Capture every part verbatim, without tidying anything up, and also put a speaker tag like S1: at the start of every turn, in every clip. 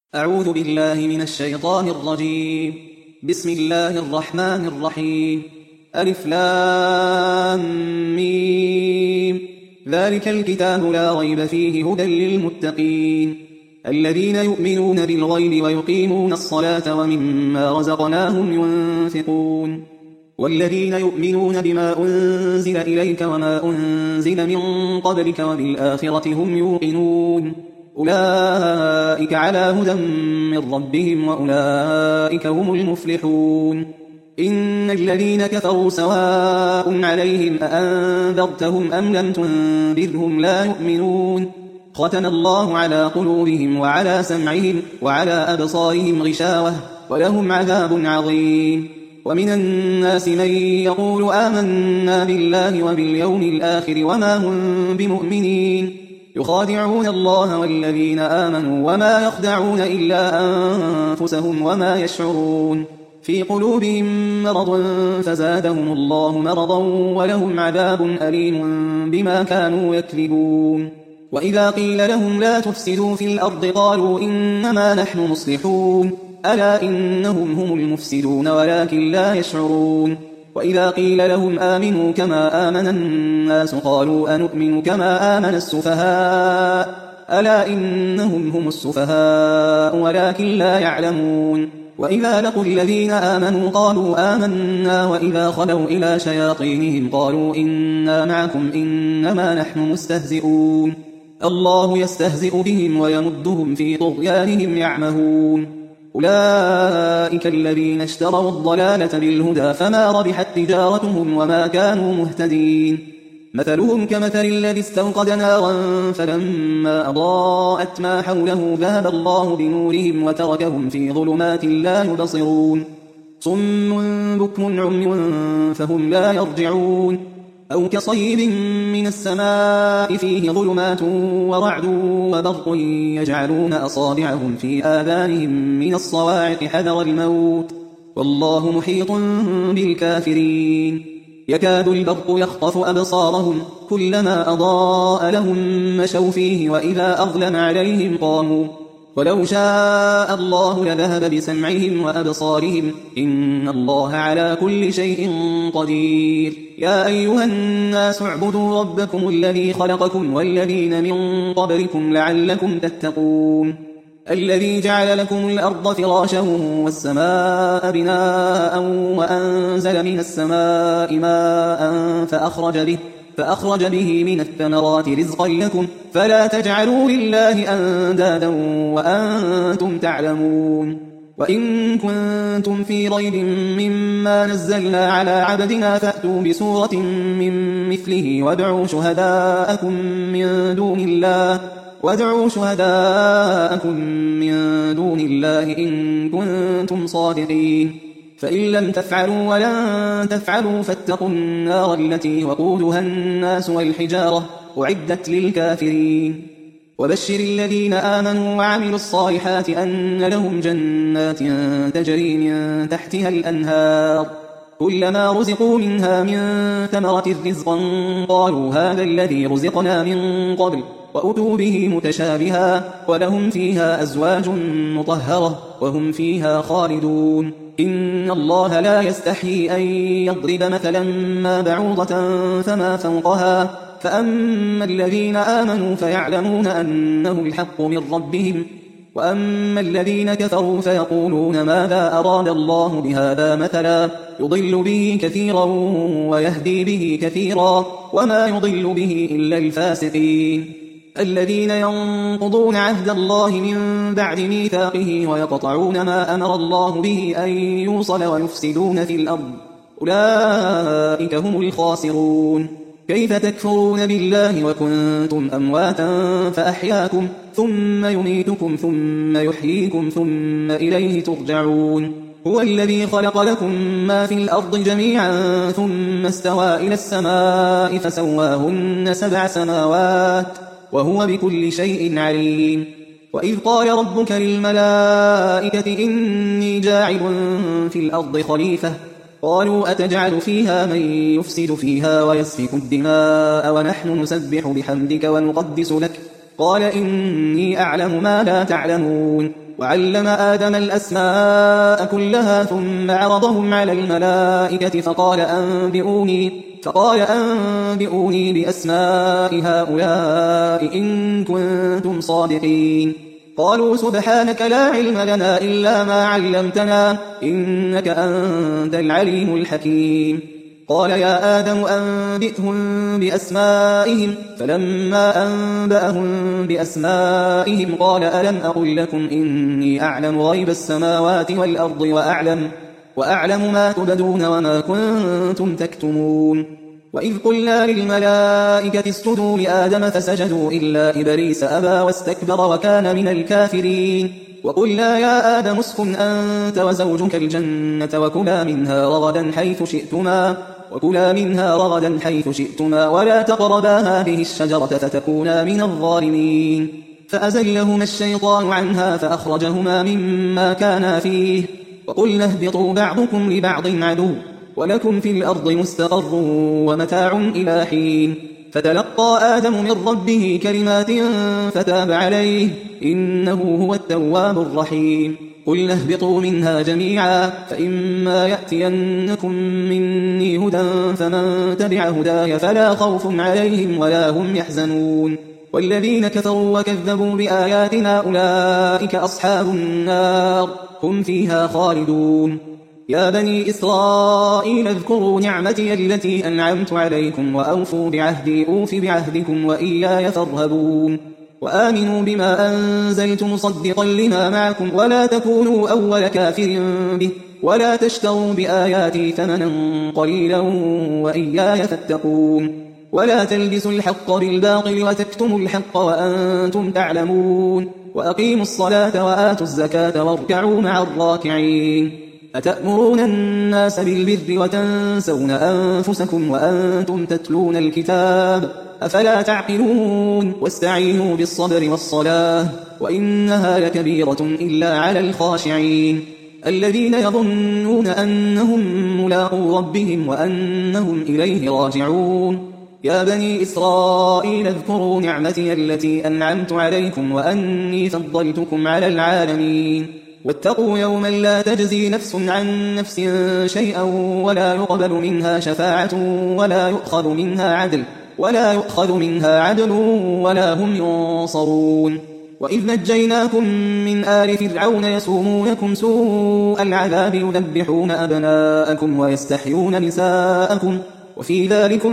S1: أعوذ بالله من الشيطان الرجيم. بسم الله الرحمن الرحيم. ألف لام ميم. ذلك الكتاب لا ريب فيه هدى للمتقين الذين يؤمنون بالغيب ويقيمون الصلاة ومما رزقناهم ينفقون والذين يؤمنون بما أنزل إليك وما أنزل من قبلك وبالآخرة هم يوقنون أولئك على هدى من ربهم وأولئك هم المفلحون. إن الذين كفروا سواء عليهم أأنذرتهم أم لم تنذرهم لا يؤمنون ختم الله على قلوبهم وعلى سمعهم وعلى أبصارهم غشاوة ولهم عذاب عظيم. ومن الناس من يقول آمنا بالله وباليوم الآخر وما هم بمؤمنين يخادعون الله والذين آمنوا وما يخدعون إلا أنفسهم وما يشعرون في قلوبهم مرض فزادهم الله مرضا ولهم عذاب أليم بما كانوا يكذبون. وإذا قيل لهم لا تفسدوا في الأرض قالوا إنما نحن مصلحون ألا إنهم هم المفسدون ولكن لا يشعرون. وإذا قيل لهم آمنوا كما آمن الناس قالوا أنؤمن كما آمن السفهاء ألا إنهم هم السفهاء ولكن لا يعلمون. وإذا لقوا الذين آمنوا قالوا آمنا وإذا خلوا إلى شياطينهم قالوا إنا معكم إنما نحن مستهزئون الله يستهزئ بهم ويمدهم في طغيانهم يعمهون. أولئك الذين اشتروا الضلالة بالهدى فما ربحت تجارتهم وما كانوا مهتدين. مثلهم كمثل الذي استوقد نارا فلما أضاءت ما حوله ذهب الله بنورهم وتركهم في ظلمات لا يبصرون صم بكم عمي فهم لا يرجعون. أو كصيب من السماء فيه ظلمات ورعد وبرق يجعلون أصابعهم في آذانهم من الصواعق حذر الموت والله محيط بالكافرين. يكاد البرق يخطف أبصارهم كلما أضاء لهم مشوا فيه وإذا أظلم عليهم قاموا ولو شاء الله لذهب بسمعهم وأبصارهم إن الله على كل شيء قدير. يا أيها الناس اعبدوا ربكم الذي خلقكم والذين من قبلكم لعلكم تتقون الذي جعل لكم الأرض فراشا والسماء بناء وأنزل من السماء ماء فأخرج به فأخرج به من الثمرات رزقا لكم فلا تجعلوا لله أندادا وأنتم تعلمون. وإن كنتم في ريب مما نزلنا على عبدنا فأتوا بسورة من مثله وادعوا شهداءكم من دون الله وادعوا شهداءكم من دون الله إن كنتم صادقين فإن لم تفعلوا ولن تفعلوا فاتقوا النار التي وقودها الناس والحجارة أعدت للكافرين. وبشر الذين آمنوا وعملوا الصالحات أن لهم جنات تجري من تحتها الأنهار كلما رزقوا منها من ثمرة رزقا قالوا هذا الذي رزقنا من قبل وأتوا به متشابها ولهم فيها أزواج مطهرة وهم فيها خالدون. إن الله لا يستحيي أن يضرب مثلا ما بعوضة فما فوقها فأما الذين آمنوا فيعلمون أنه الحق من ربهم وأما الذين كفروا فيقولون ماذا أراد الله بهذا مثلا يضل به كثيرا ويهدي به كثيرا وما يضل به إلا الفاسقين الذين ينقضون عهد الله من بعد ميثاقه ويقطعون ما أمر الله به أن يوصل ويفسدون في الأرض أولئك هم الخاسرون. كيف تكفرون بالله وكنتم أمواتا فأحياكم ثم يميتكم ثم يحييكم ثم إليه ترجعون. هو الذي خلق لكم ما في الأرض جميعا ثم استوى إلى السماء فسواهن سبع سماوات وهو بكل شيء عليم. وإذ قال ربك للملائكة إني جاعل في الأرض خليفة قالوا أتجعل فيها من يفسد فيها ويسفك الدماء ونحن نسبح بحمدك ونقدس لك قال إني أعلم ما لا تعلمون وعلم آدم الأسماء كلها ثم عرضهم على الملائكة فقال أنبئوني, فقال أنبئوني بأسماء هؤلاء إن كنتم صادقين. قالوا سبحانك لا علم لنا إلا ما علمتنا إنك أنت العليم الحكيم. قال يا آدم أنبئهم بأسمائهم فلما أنبأهم بأسمائهم قال ألم أقل لكم إني أعلم غيب السماوات والأرض وأعلم, وأعلم ما تبدون وما كنتم تكتمون. وإذ قلنا للملائكة اسجدوا لآدم فسجدوا إلا إبليس أبى واستكبر وكان من الكافرين. وقلنا يا آدم اسكن أنت وزوجك الجنة وكلا منها رغدا حيث شئتما وكلا منها رغدا حيث شئتما ولا تقربا هذه الشجرة فتكونا من الظالمين. فأزلهما الشيطان عنها فأخرجهما مما كانا فيه وقلنا اهبطوا بعضكم لبعض عدو ولكم في الأرض مستقر ومتاع إلى حين. فتلقى آدم من ربه كلمات فتاب عليه إنه هو التواب الرحيم. قلنا اهبطوا منها جميعا فإما يأتينكم مني هدى فمن تبع هداي فلا خوف عليهم ولا هم يحزنون. والذين كفروا وكذبوا بآياتنا أولئك أصحاب النار هم فيها خالدون. يا بني إسرائيل اذكروا نعمتي التي أنعمت عليكم وأوفوا بعهدي أوف بعهدكم وإياي فارهبون. وآمنوا بما أنزلت مصدقا لما معكم ولا تكونوا أول كافر به ولا تشتروا بآياتي ثمنا قليلا وإياي فاتقون. ولا تلبسوا الحق بالباطل وتكتموا الحق وأنتم تعلمون. وأقيموا الصلاة وآتوا الزكاة واركعوا مع الراكعين. أتأمرون الناس بالبر وتنسون أنفسكم وأنتم تتلون الكتاب أفلا تعقلون. واستعينوا بالصبر والصلاة وإنها لكبيرة إلا على الخاشعين الذين يظنون أنهم ملاقو ربهم وأنهم إليه راجعون. يا بني إسرائيل اذكروا نعمتي التي أنعمت عليكم وأني فضلتكم على العالمين. واتقوا يوما لا تجزي نفس عن نفس شيئا ولا يقبل منها شفاعة ولا يؤخذ منها عدل ولا يؤخذ منها عدل ولا هم ينصرون. وإذ نجيناكم من آل فرعون يسومونكم سوء العذاب يذبحون أبناءكم ويستحيون نساءكم وفي ذلكم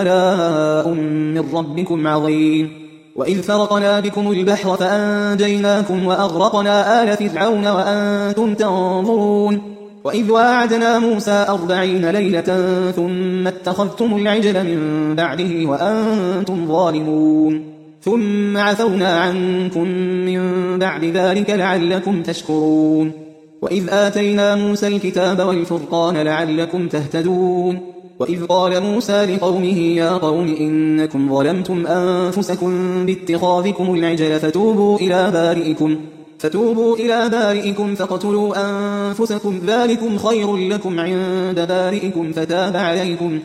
S1: بلاء من ربكم عظيم. وإذ فرقنا بكم البحر فأنجيناكم وأغرقنا آل فرعون وأنتم تنظرون. وإذ واعدنا موسى أربعين ليلة ثم اتخذتم العجل من بعده وأنتم ظالمون ثم عفونا عنكم من بعد ذلك لعلكم تشكرون. وإذ آتينا موسى الكتاب والفرقان لعلكم تهتدون. وإذ قال موسى لقومه يا قوم إنكم ظلمتم أنفسكم باتخاذكم العجل فتوبوا إلى بارئكم فتوبوا إلى بارئكم فاقتلوا أنفسكم ذلكم خير لكم عند بارئكم فتاب عليكم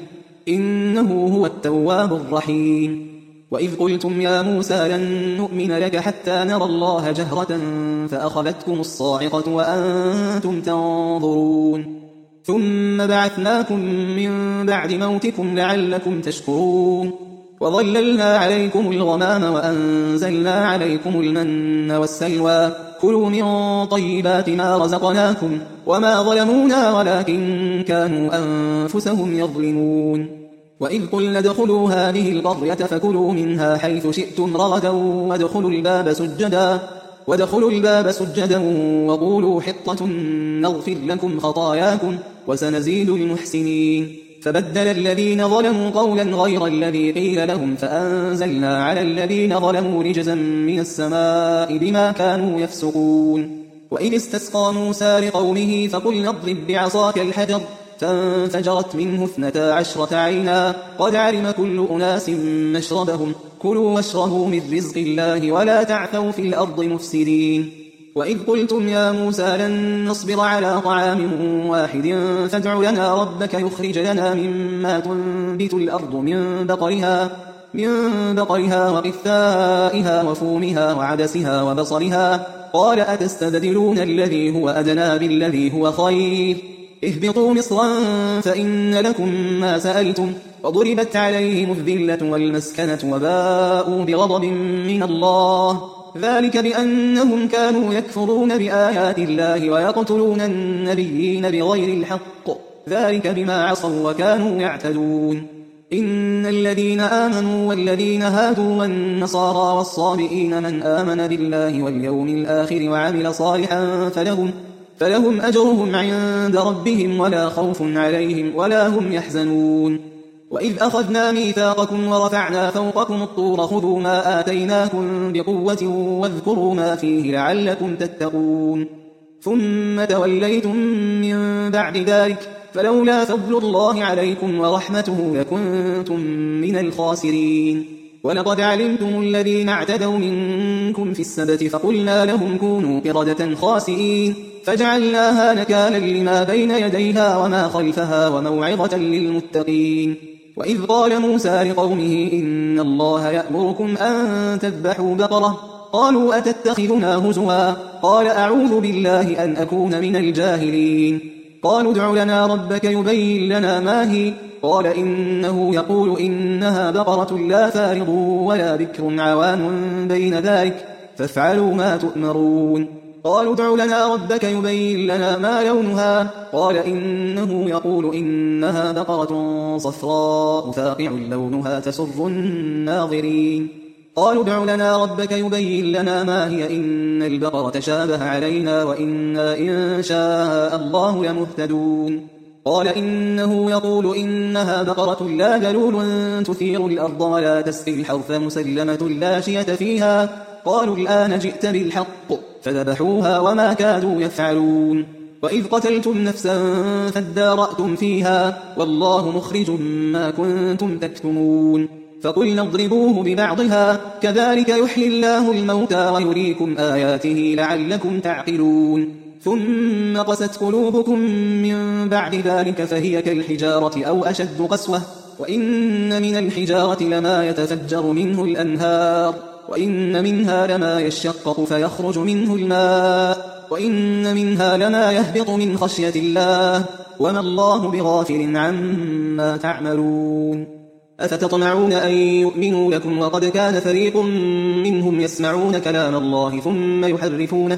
S1: إنه هو التواب الرحيم. وإذ قلتم يا موسى لن نؤمن لك حتى نرى الله جهرة فأخذتكم الصاعقة وأنتم تنظرون ثم بعثناكم من بعد موتكم لعلكم تشكرون. وظللنا عليكم الغمام وأنزلنا عليكم المن والسلوى كلوا من طيبات ما رزقناكم وما ظلمونا ولكن كانوا أنفسهم يظلمون. وإذ قلنا ادخلوا هذه القرية فكلوا منها حيث شئتم رغدا وادخلوا الباب سجدا وادخلوا الباب سجدا وقولوا حطة نغفر لكم خطاياكم وسنزيد المحسنين. فبدل الذين ظلموا قولا غير الذي قيل لهم فأنزلنا على الذين ظلموا رجزا من السماء بما كانوا يفسقون. وإذ استسقى موسى لقومه فقلنا اضرب بعصاك الحجر فانفجرت منه اثنتا عشرة عينا قد علم كل أناس مشربهم كلوا واشربوا من رزق الله ولا تعثوا في الأرض مفسدين. وإذ قلتم يا موسى لن نصبر على طعام واحد فادع لنا ربك يخرج لنا مما تنبت الأرض من بقرها من بقرها وقثائها وفومها وعدسها وبصلها قال أتستبدلون الذي هو أدنى بالذي هو خير اهبطوا مصرا فإن لكم ما سألتم وضربت عليهم الذلة والمسكنة وباءوا بغضب من الله ذلك بأنهم كانوا يكفرون بآيات الله ويقتلون النبيين بغير الحق ذلك بما عصوا وكانوا يعتدون إن الذين آمنوا والذين هادوا والنصارى والصابئين من آمن بالله واليوم الآخر وعمل صالحا فلهم, فلهم أجرهم عند ربهم ولا خوف عليهم ولا هم يحزنون وإذ أخذنا ميثاقكم ورفعنا فوقكم الطور خذوا ما آتيناكم بقوة واذكروا ما فيه لعلكم تتقون ثم توليتم من بعد ذلك فلولا فضل الله عليكم ورحمته لكنتم من الخاسرين ولقد علمتم الذين اعتدوا منكم في السبت فقلنا لهم كونوا قردة خاسئين فجعلناها نكالا لما بين يديها وما خلفها وموعظة للمتقين وإذ قال موسى لقومه إن الله يأمركم أن تذبحوا بقرة قالوا أتتخذنا هزوا قال أعوذ بالله أن أكون من الجاهلين قالوا ادع لنا ربك يبين لنا ما هي قال إنه يقول إنها بقرة لا فارض ولا بكر عوان بين ذلك فافعلوا ما تؤمرون قالوا ادع لنا ربك يبين لنا ما لونها قال إنه يقول إنها بقرة صفراء فاقع لونها تسر الناظرين قالوا ادع لنا ربك يبين لنا ما هي إن البقرة شابه علينا وإنا إن شاء الله لمهتدون قال إنه يقول إنها بقرة لا ذلول تثير الأرض ولا تسقي الحرث مسلمة لا شية فيها قالوا الآن جئت بالحق فذبحوها وما كادوا يفعلون وإذ قتلتم نفسا فادارأتم فيها والله مخرج ما كنتم تكتمون فقلنا اضربوه ببعضها كذلك يحيي الله الموتى ويريكم آياته لعلكم تعقلون ثم قست قلوبكم من بعد ذلك فهي كالحجارة أو أشد قسوة وإن من الحجارة لما يتفجر منه الأنهار وإن منها لما يشقق فيخرج منه الماء وإن منها لما يهبط من خشية الله وما الله بغافل عما تعملون أفتطمعون أن يؤمنوا لكم وقد كان فريق منهم يسمعون كلام الله ثم يحرفونه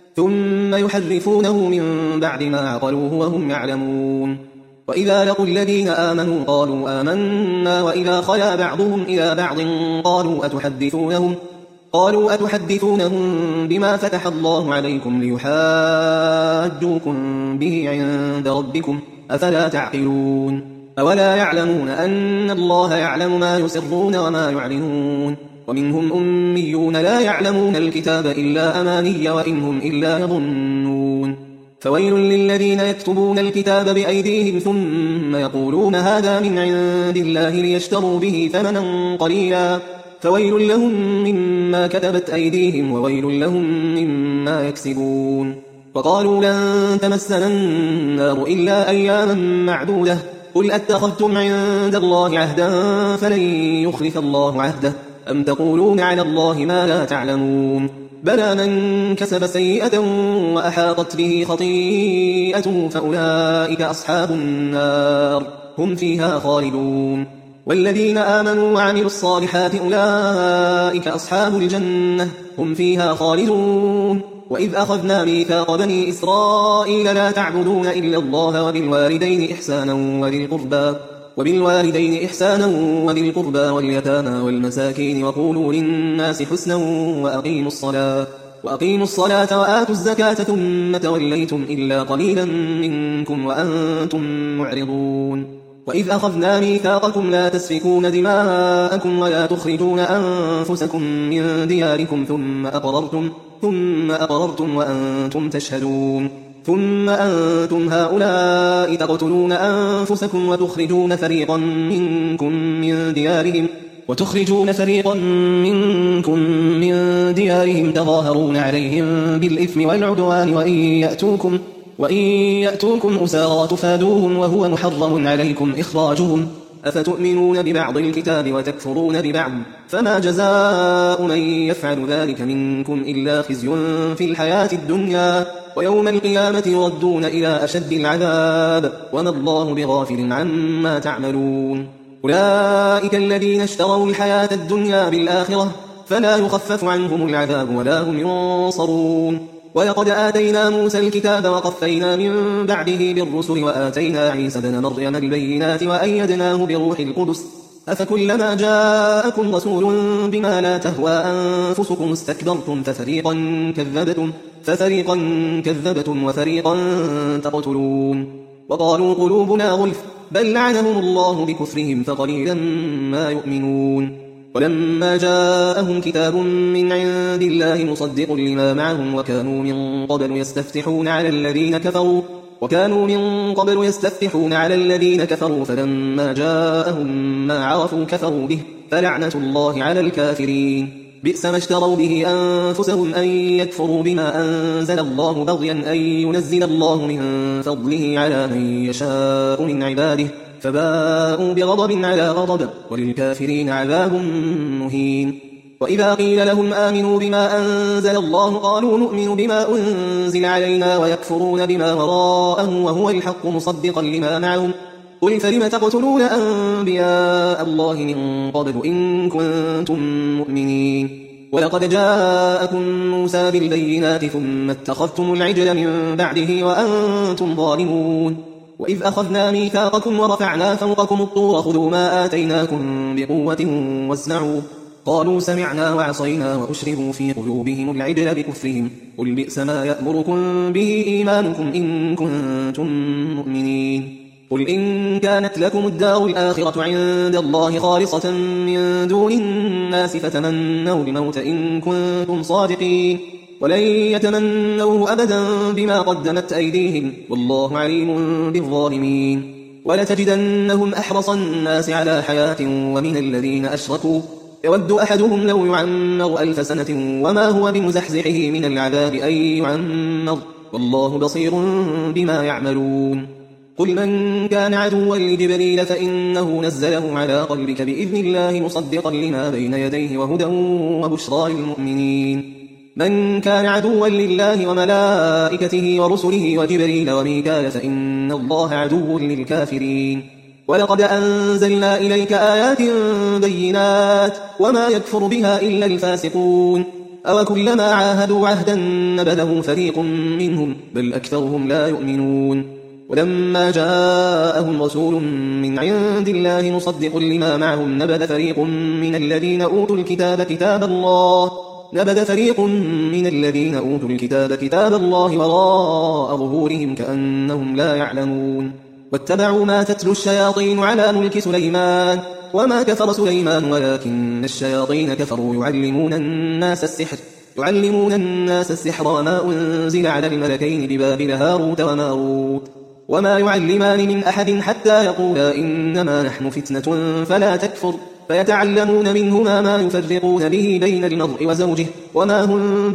S1: ثم يحرفونه من بعد ما عقلوه وهم يعلمون وإذا لقوا الذين آمنوا قالوا آمنا وإذا خلا بعضهم إلى بعض قالوا أتحدثونهم قالوا أتحدثونهم بما فتح الله عليكم ليحاجوكم به عند ربكم أفلا تعقلون أولا يعلمون أن الله يعلم ما يسرون وما يعلنون ومنهم أميون لا يعلمون الكتاب إلا أماني وإنهم إلا يظنون فويل للذين يكتبون الكتاب بأيديهم ثم يقولون هذا من عند الله ليشتروا به ثمنا قليلا فويل لهم مما كتبت أيديهم وويل لهم مما يكسبون وقالوا لن تمسنا النار إلا أياما معدودة قل أتخذتم عند الله عهدا فلن يخلف الله عهده أم تقولون على الله ما لا تعلمون بلى من كسب سيئة وأحاطت به خطيئته فأولئك أصحاب النار هم فيها خالدون والذين آمنوا وعملوا الصالحات أولئك أصحاب الجنة هم فيها خالدون وإذ أخذنا ميثاق بني إسرائيل لا تعبدون إلا الله وبالوالدين إحسانا وذي القربى وبالوالدين إحسانا وذي القربى واليتامى والمساكين وقولوا للناس حسنا وأقيموا الصلاة وأقيموا الصلاة وآتوا الزكاة ثم توليتم إلا قليلا منكم وأنتم معرضون وإذ أخذنا ميثاقكم لا تسفكون دماءكم ولا تخرجون أنفسكم من دياركم ثم أقررتم ثم أقررتم وأنتم تشهدون ثم أنتم هؤلاء تقتلون أنفسكم وتخرجون فريقا منكم من ديارهم وتخرجون فريقا منكم من ديارهم تظاهرون عليهم بالإثم والعدوان وإن يأتوكم وإن يأتوكم أسارى تفادوهم وهو محرم عليكم إخراجهم أفتؤمنون ببعض الكتاب وتكفرون ببعض فما جزاء من يفعل ذلك منكم إلا خزي في الحياة الدنيا ويوم القيامة يردون إلى أشد العذاب وما الله بغافل عما تعملون أولئك الذين اشتروا الحياة الدنيا بالآخرة فلا يخفف عنهم العذاب ولا هم ينصرون ولقد آتينا موسى الكتاب وقفينا من بعده بالرسل وآتينا عيسى ابن مريم البينات وأيدناه بروح القدس أفكلما جاءكم رسول بما لا تهوى أنفسكم استكبرتم ففريقا كذبتم, ففريقا كذبتم وفريقا تقتلون وقالوا قلوبنا غلف بل لعنهم الله بكفرهم فقليلا ما يؤمنون ولما جاءهم كتاب من عند الله مصدق لما معهم وكانوا من قبل يستفتحون على الذين كفروا وكانوا من قبل يستفتحون على الذين كفروا فلما جاءهم ما عرفوا كفروا به فلعنة الله على الكافرين بئس ما اشتروا به أنفسهم أن يكفروا بما أنزل الله بغيا أن ينزل الله من فضله على من يشاء من عباده فباءوا بغضب على غضب وللكافرين عذاب مهين وإذا قيل لهم آمنوا بما أنزل الله قالوا نؤمن بما أنزل علينا ويكفرون بما وراءه وهو الحق مصدقا لما معهم قل فلم تقتلون أنبياء الله من قبل إن كنتم مؤمنين ولقد جاءكم موسى بالبينات ثم اتخذتم العجل من بعده وأنتم ظالمون وإذ أخذنا ميثاقكم ورفعنا فوقكم الطور خذوا ما آتيناكم بقوة واسمعوا قالوا سمعنا وعصينا وأشربوا في قلوبهم العجل بكفرهم قل بئس ما يأمركم به إيمانكم إن كنتم مؤمنين قل إن كانت لكم الدار الآخرة عند الله خالصة من دون الناس فتمنوا الموت إن كنتم صادقين ولن يتمنوه أبدا بما قدمت أيديهم والله عليم بالظالمين ولتجدنهم أحرص الناس على حياة ومن الذين أشركوا يود أحدهم لو يعمر ألف سنة وما هو بمزحزحه من العذاب أن يعمر والله بصير بما يعملون قل من كان عدوا لجبريل فإنه نزله على قلبك بإذن الله مصدقا لما بين يديه وهدى وبشرى للمؤمنين من كان عدوا لله وملائكته ورسله وجبريل وميكال فإن الله عدو للكافرين ولقد أنزلنا إليك آيات بينات وما يكفر بها إلا الفاسقون أوكلما عاهدوا عهدا نبذه فريق منهم بل أكثرهم لا يؤمنون ولما جاءهم رسول من عند الله مصدق لما معهم نبذ فريق من الذين أوتوا الكتاب كتاب الله نبذ فريق من الذين أوتوا الكتاب كتاب الله وراء ظهورهم كأنهم لا يعلمون واتبعوا ما تتلو الشياطين على ملك سليمان وما كفر سليمان ولكن الشياطين كفروا يعلمون الناس السحر يعلمون الناس السحر وما أنزل على الملكين ببابل هاروت وماروت وما يعلمان من أحد حتى يقولا إنما نحن فتنة فلا تكفر فيتعلمون منهما ما يفرقون به بين المرء وزوجه وما هم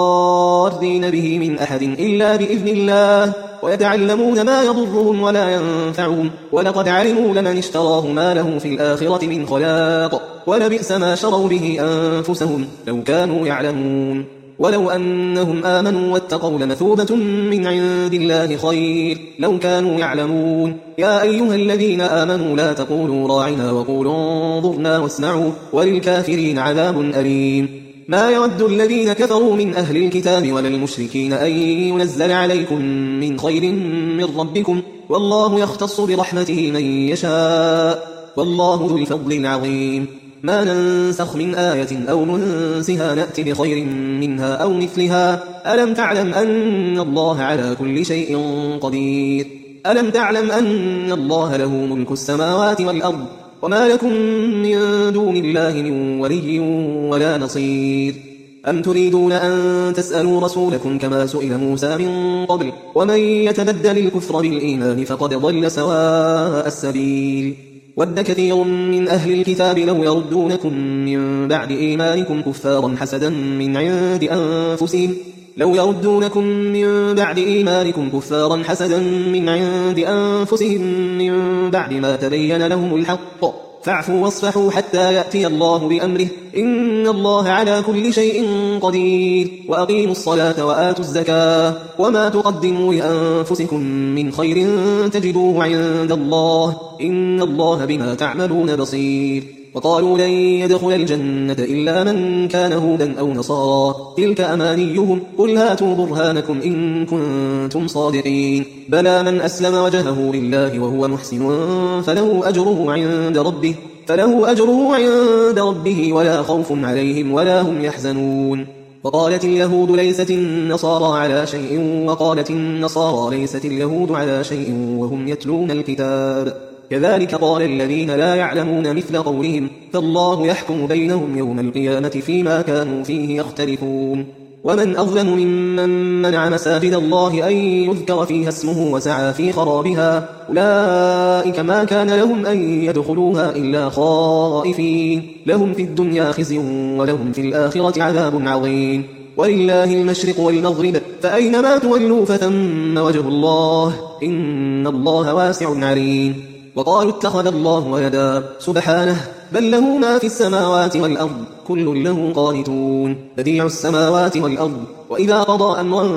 S1: بضارين به من أحد إلا بإذن الله ويتعلمون ما يضرهم ولا ينفعهم ولقد علموا لمن اشتراه ما له في الآخرة من خلاق ولبئس ما شروا به أنفسهم لو كانوا يعلمون ولو أنهم آمنوا واتقوا لمثوبة من عند الله خير لو كانوا يعلمون يا أيها الذين آمنوا لا تقولوا راعنا وقولوا انظرنا واسمعوا وللكافرين عذاب أليم ما يود الذين كفروا من أهل الكتاب ولا المشركين أن ينزل عليكم من خير من ربكم والله يختص برحمته من يشاء والله ذو الفضل العظيم ما ننسخ من آية أو ننسها نأتي بخير منها أو مثلها ألم تعلم أن الله على كل شيء قدير ألم تعلم أن الله له ملك السماوات والأرض وما لكم من دون الله من ولي ولا نصير أم تريدون أن تسألوا رسولكم كما سئل موسى من قبل ومن يتبدل الكفر بالإيمان فقد ضل سواء السبيل ود كثير من أهل الكتاب لو يردونكم من بعد إيمانكم كفارا حسدا من عند أنفسهم لو يردونكم من بعد إيمانكم كفارا حسدا من عند أنفسهم من بعد ما تبين لهم الحق فاعفوا واصفحوا حتى يأتي الله بأمره إن الله على كل شيء قدير وأقيموا الصلاة وآتوا الزكاة وما تقدموا لأنفسكم من خير تجدوه عند الله إن الله بما تعملون بصير وقالوا لن يدخل الجنة إلا من كان هودا أو نصارى تلك أمانيهم قل هاتوا برهانكم إن كنتم صادقين بلى من أسلم وجهه لله وهو محسن فله أجره عند ربه فله أجره عند ربه ولا خوف عليهم ولا هم يحزنون وقالت اليهود ليست النصارى على شيء وقالت النصارى ليست اليهود على شيء وهم يتلون الكتاب كذلك قال الذين لا يعلمون مثل قولهم فالله يحكم بينهم يوم القيامة فيما كانوا فيه يختلفون ومن أظلم ممن منع مساجد الله أن يذكر فيها اسمه وسعى في خرابها أولئك ما كان لهم أن يدخلوها إلا خائفين لهم في الدنيا خزي ولهم في الآخرة عذاب عظيم ولله المشرق والمغرب فأينما تولوا فثم وجه الله إن الله واسع عليم وقالوا اتخذ الله ولدا سبحانه بل له ما في السماوات والأرض كل له قانتون بديع السماوات والأرض وإذا قضى أمرا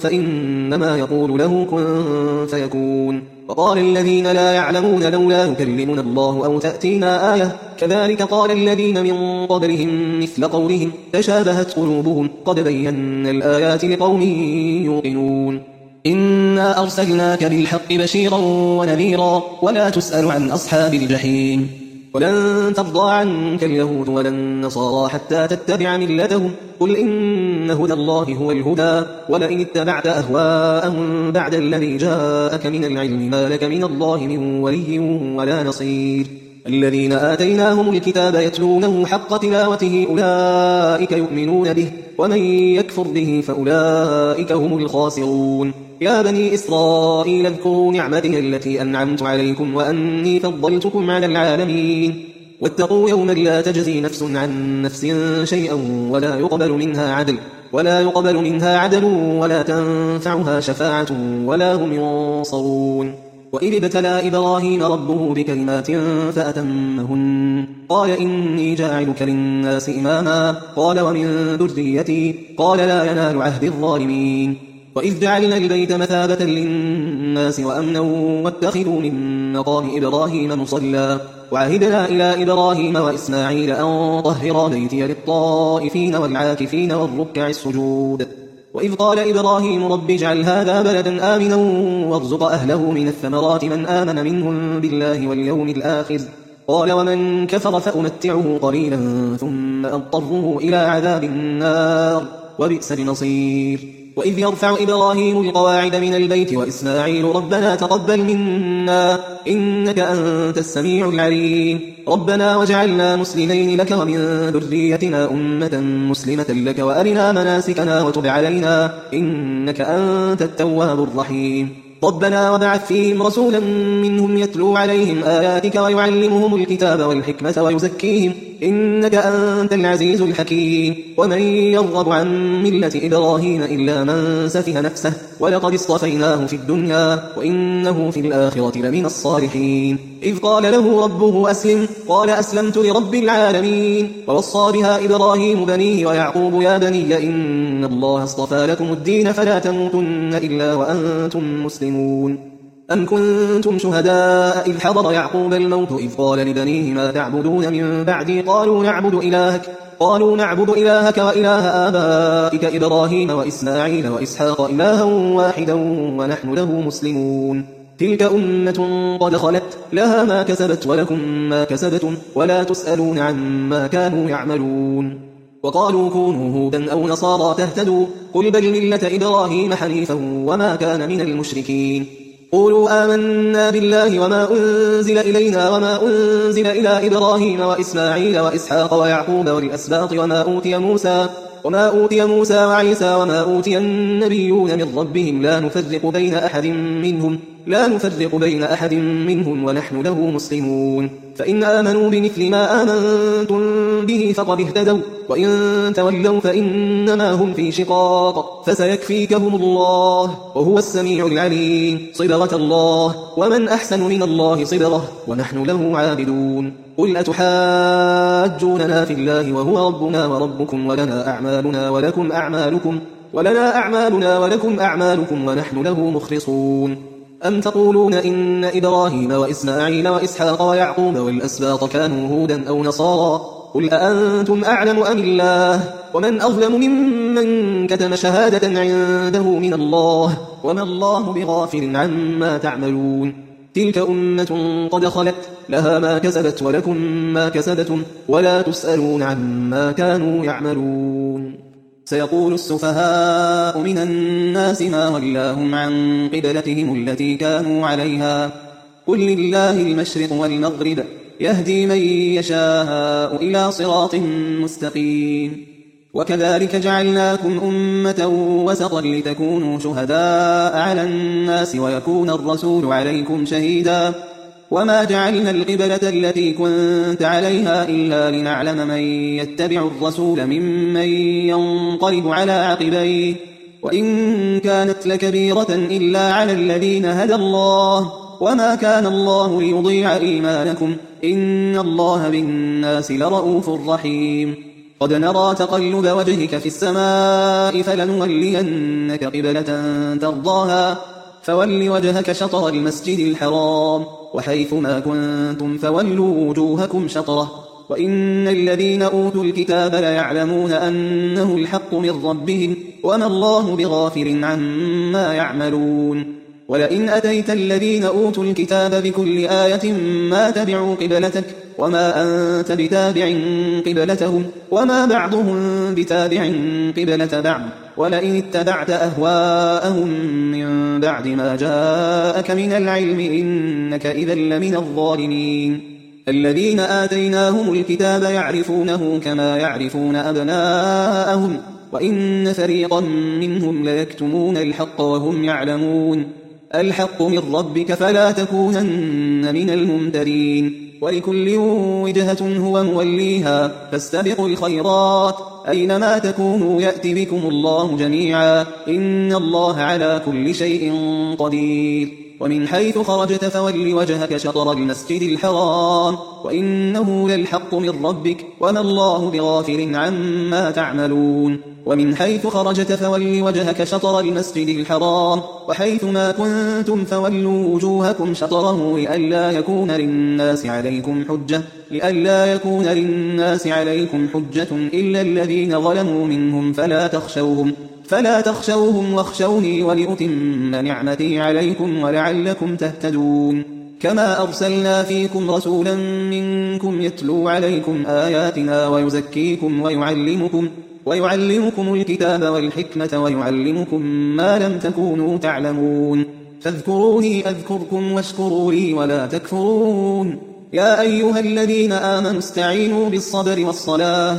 S1: فإنما يقول له كن فيكون وقال الذين لا يعلمون لولا يكلمنا الله أو تأتينا آية كذلك قال الذين من قبلهم مثل قولهم تشابهت قلوبهم قد بينا الآيات لقوم يوقنون إنا أرسلناك بالحق بشيرا ونذيرا ولا تسأل عن أصحاب الجحيم ولن ترضى عنك اليهود ولا النصارى حتى تتبع ملتهم قل إن هدى الله هو الهدى ولئن اتبعت أهواءهم بعد الذي جاءك من العلم ما لك من الله من ولي ولا نصير الذين آتيناهم الكتاب يتلونه حق تلاوته أولئك يؤمنون به ومن يكفر به فأولئك هم الخاسرون يا بني إسرائيل اذكروا نعمتي التي أنعمت عليكم وأني فضلتكم على العالمين واتقوا يوما لا تجزي نفس عن نفس شيئا ولا يقبل منها عدل ولا يقبل منها عدل ولا تنفعها شفاعة ولا هم ينصرون وإذ ابتلى إبراهيم ربه بكلمات فأتمهن قال إني جاعلك للناس إماما قال ومن ذريتي قال لا ينال عهد الظالمين وإذ جعلنا البيت مثابة للناس وأمنا واتخذوا من مقام إبراهيم مصلى وعهدنا إلى إبراهيم وإسماعيل أن طهرا بيتي للطائفين والعاكفين والركع السجود وإذ قال إبراهيم رب اجعل هذا بلدا آمنا وارزق أهله من الثمرات من آمن منهم بالله واليوم الآخر قال ومن كفر فأمتعه قليلا ثم أضطره إلى عذاب النار وبئس المصير وإذ يرفع إبراهيم القواعد من البيت وإسماعيل ربنا تقبل منا إنك أنت السميع العليم ربنا وجعلنا مسلمين لك ومن ذريتنا أمة مسلمة لك وأرنا مناسكنا وتب علينا إنك أنت التواب الرحيم ربنا وبعث فيهم رسولا منهم يتلو عليهم آياتك ويعلمهم الكتاب والحكمة ويزكيهم إنك أنت العزيز الحكيم ومن يرغب عن ملة إبراهيم إلا من سفه نفسه ولقد اصطفيناه في الدنيا وإنه في الآخرة لمن الصالحين إذ قال له ربه أسلم قال أسلمت لرب العالمين ووصى بها إبراهيم بنيه ويعقوب يا بني إن الله اصطفى لكم الدين فلا تموتن إلا وأنتم مسلمون أم كنتم شهداء إذ حضر يعقوب الموت إذ قال لبنيه ما تعبدون من بعدي قالوا نعبد إلهك قالوا نعبد إلهك وإله آبائك إبراهيم وإسماعيل وإسحاق إلها واحدا ونحن له مسلمون تلك أمة قد خلت لها ما كسبت ولكم ما كسبتم ولا تسألون عما كانوا يعملون وقالوا كونوا هودا أو نصارى تهتدوا قل بل ملة إبراهيم حنيفا وما كان من المشركين قولوا آمنا بالله وما أنزل إلينا وما أنزل إلى إبراهيم وإسماعيل وإسحاق ويعقوب والأسباط وما أوتي موسى وما أوتي موسى وعيسى وما أوتي النبيون من ربهم لا نفرق بين أحد منهم لا نفرق بين أحد منهم ونحن له مسلمون فإن آمنوا بمثل ما آمنتم به فقد اهتدوا وإن تولوا فإنما هم في شقاق فسيكفيكهم الله وهو السميع العليم صبغة الله ومن أحسن من الله صبغة ونحن له عابدون قل أتحاجوننا في الله وهو ربنا وربكم ولنا أعمالنا ولكم أعمالكم ولنا أعمالنا ولكم أعمالكم ونحن له مخلصون أم تقولون إن إبراهيم وإسماعيل وإسحاق ويعقوب والأسباط كانوا هودا أو نصارى قل أأنتم أعلم أم الله ومن أظلم ممن كتم شهادة عنده من الله وما الله بغافل عما تعملون تلك أمة قد خلت لها ما كسبت ولكم ما كسبتم ولا تسألون عما كانوا يعملون سيقول السفهاء من الناس ما ولاهم عن قبلتهم التي كانوا عليها قل لله المشرق والمغرب يهدي من يشاء إلى صراط مستقيم وكذلك جعلناكم أمة وسطا لتكونوا شهداء على الناس ويكون الرسول عليكم شهيدا وما جعلنا القبلة التي كنت عليها إلا لنعلم من يتبع الرسول ممن ينقلب على عقبيه وإن كانت لكبيرة إلا على الذين هدى الله وما كان الله ليضيع إيمانكم إن الله بالناس لرؤوف رحيم قد نرى تقلب وجهك في السماء فلنولينك قبلة ترضاها فول وجهك شطر المسجد الحرام وحيث ما كنتم فولوا وجوهكم شطره وإن الذين أوتوا الكتاب ليعلمون أنه الحق من ربهم وما الله بغافل عما يعملون ولئن أتيت الذين أوتوا الكتاب بكل آية ما تبعوا قبلتك وما أنت بتابع قبلتهم وما بعضهم بتابع قبلة بعض ولئن اتبعت أهواءهم من بعد ما جاءك من العلم إنك إذا لمن الظالمين الذين آتيناهم الكتاب يعرفونه كما يعرفون أبناءهم وإن فريقا منهم ليكتمون الحق وهم يعلمون الحق من ربك فلا تكونن من الممترين ولكل وجهة هو موليها فاستبقوا الخيرات أينما تكونوا يأتي بكم الله جميعا إن الله على كل شيء قدير ومن حيث خرجت فول وجهك شطر المسجد الحرام وإنه للحق من ربك وما الله بغافل عما تعملون ومن حيث خرجت فول وجهك شطر المسجد الحرام وحيث ما كنتم فولوا وجوهكم شطره لئلا يكون للناس عليكم حجة لئلا يكون للناس عليكم حجة إلا الذين ظلموا منهم فلا تخشوهم فلا تخشوهم واخشوني ولأتم نعمتي عليكم ولعلكم تهتدون كما أرسلنا فيكم رسولا منكم يتلو عليكم آياتنا ويزكيكم ويعلمكم ويعلمكم الكتاب والحكمة ويعلمكم ما لم تكونوا تعلمون فاذكروني أذكركم واشكروا لي ولا تكفرون يا أيها الذين آمنوا استعينوا بالصبر والصلاة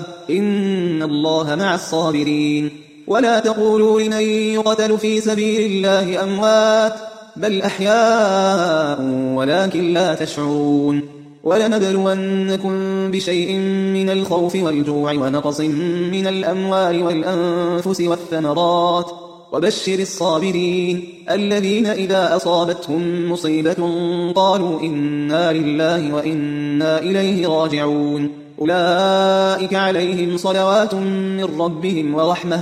S1: إن الله مع الصابرين ولا تقولوا لمن يقتل في سبيل الله أموات بل أحياء ولكن لا تشعرون ولنبلونكم بشيء من الخوف والجوع ونقص من الأموال والأنفس والثمرات وبشر الصابرين الذين إذا أصابتهم مصيبة قالوا إنا لله وإنا إليه راجعون أولئك عليهم صلوات من ربهم ورحمة